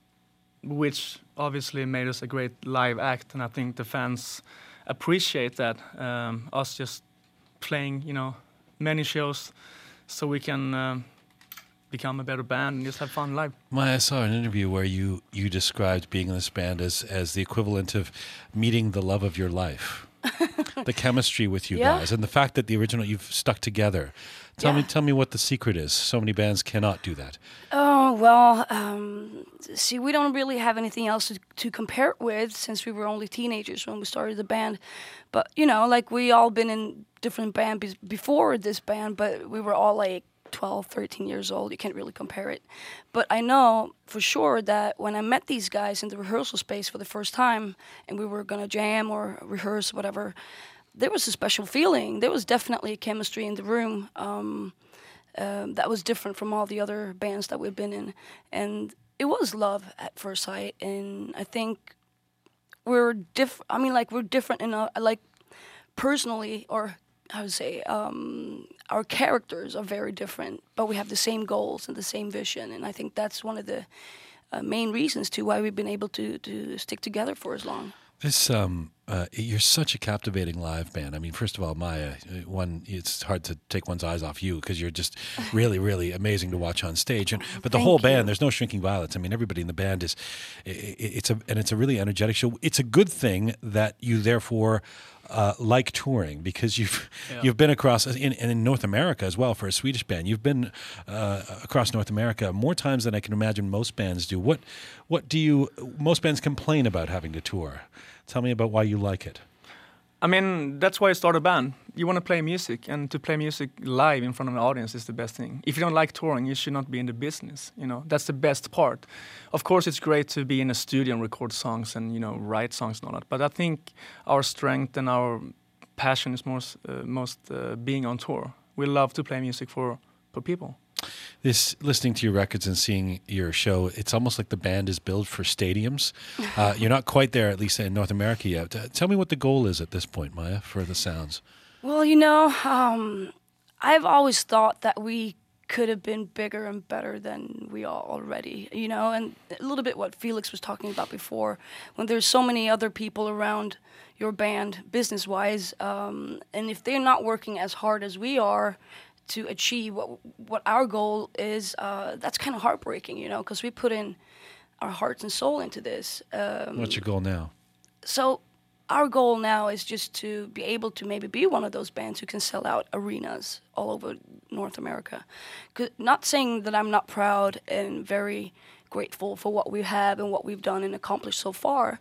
which obviously made us a great live act, and I think the fans appreciate that, um, us just playing, you know, many shows so we can um, become a better band and just have fun live. Maya, I saw an interview where you, you described being in this band as, as the equivalent of meeting the love of your life. The chemistry with you yeah. guys, and the fact that the original, you've stuck together. Tell yeah. me, tell me what the secret is. So many bands cannot do that. Oh well, um, see, we don't really have anything else to, to compare it with, since we were only teenagers when we started the band. But you know, like we all been in different bands before this band, but we were all like twelve, thirteen years old. You can't really compare it. But I know for sure that when I met these guys in the rehearsal space for the first time, and we were gonna jam or rehearse, whatever, there was a special feeling. There was definitely a chemistry in the room um, um, that was different from all the other bands that we've been in. And it was love at first sight. And I think we're diff. I mean, like we're different in a, like personally, or I would say, um, our characters are very different, but we have the same goals and the same vision. And I think that's one of the uh, main reasons to why we've been able to to stick together for as long. This, um, uh, you're such a captivating live band. I mean, first of all, Maya, one, it's hard to take one's eyes off you because you're just really, really amazing to watch on stage. And but the Thank whole you. band, there's no shrinking violets. I mean, everybody in the band is, it, it's a and it's a really energetic show. It's a good thing that you therefore uh, like touring, because you've yeah. you've been across in, in North America as well for a Swedish band. You've been uh, across North America more times than I can imagine most bands do. What what do you? Most bands complain about having to tour. Tell me about why you like it. I mean, that's why I started a band. You want to play music, and to play music live in front of an audience is the best thing. If you don't like touring, you should not be in the business. You know, that's the best part. Of course, it's great to be in a studio and record songs and, you know, write songs and all that. But I think our strength and our passion is most, uh, most uh, being on tour. We love to play music for, for people. This, listening to your records and seeing your show, it's almost like the band is built for stadiums. Uh, you're not quite there, at least in North America yet. Uh, tell me what the goal is at this point, Maya, for the Sounds. Well, you know, um, I've always thought that we could have been bigger and better than we are already, you know, and a little bit what Felix was talking about before, when there's so many other people around your band business-wise, um, and if they're not working as hard as we are to achieve what what our goal is, uh, that's kind of heartbreaking, you know, because we put in our hearts and soul into this. Um, What's your goal now? So our goal now is just to be able to maybe be one of those bands who can sell out arenas all over North America. Not saying that I'm not proud and very grateful for what we have and what we've done and accomplished so far,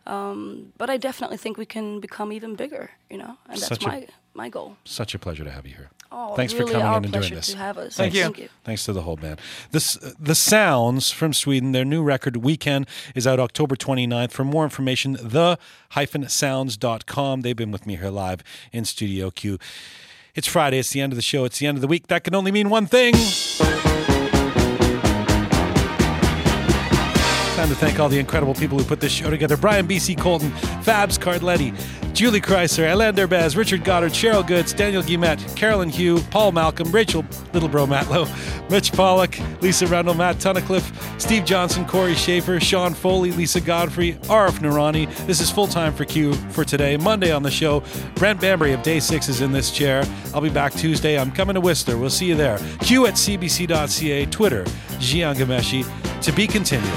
um, but I definitely think we can become even bigger, you know, and that's Such a, my my goal. Such a pleasure to have you here. Oh, Thanks really for coming our in and doing pleasure this. to have us. Thank you. Thank you. Thanks to the whole band. This, uh, the Sounds from Sweden, their new record, Weekend, is out October twenty-ninth. For more information, the dash sounds dot com. They've been with me here live in Studio Q. It's Friday. It's the end of the show. It's the end of the week. That can only mean one thing. Time to thank all the incredible people who put this show together. Brian B C. Colton, Fabs Cardletti, Julie Chrysler, Alain Derbez, Richard Goddard, Cheryl Goods, Daniel Guillemette, Carolyn Hugh, Paul Malcolm, Rachel Littlebro Matlow, Mitch Pollock, Lisa Rundle, Matt Tunnicliffe, Steve Johnson, Corey Schaefer, Sean Foley, Lisa Godfrey, Arif Noorani. This is Full Time for Q for today. Monday on the show, Brent Bambury of Day six is in this chair. I'll be back Tuesday. I'm coming to Whistler. We'll see you there. Q at C B C dot C A, Twitter, Jian Ghomeshi. To be continued.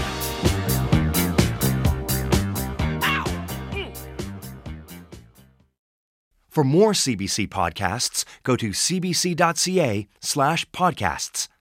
For more C B C podcasts, go to cbc.ca slash podcasts.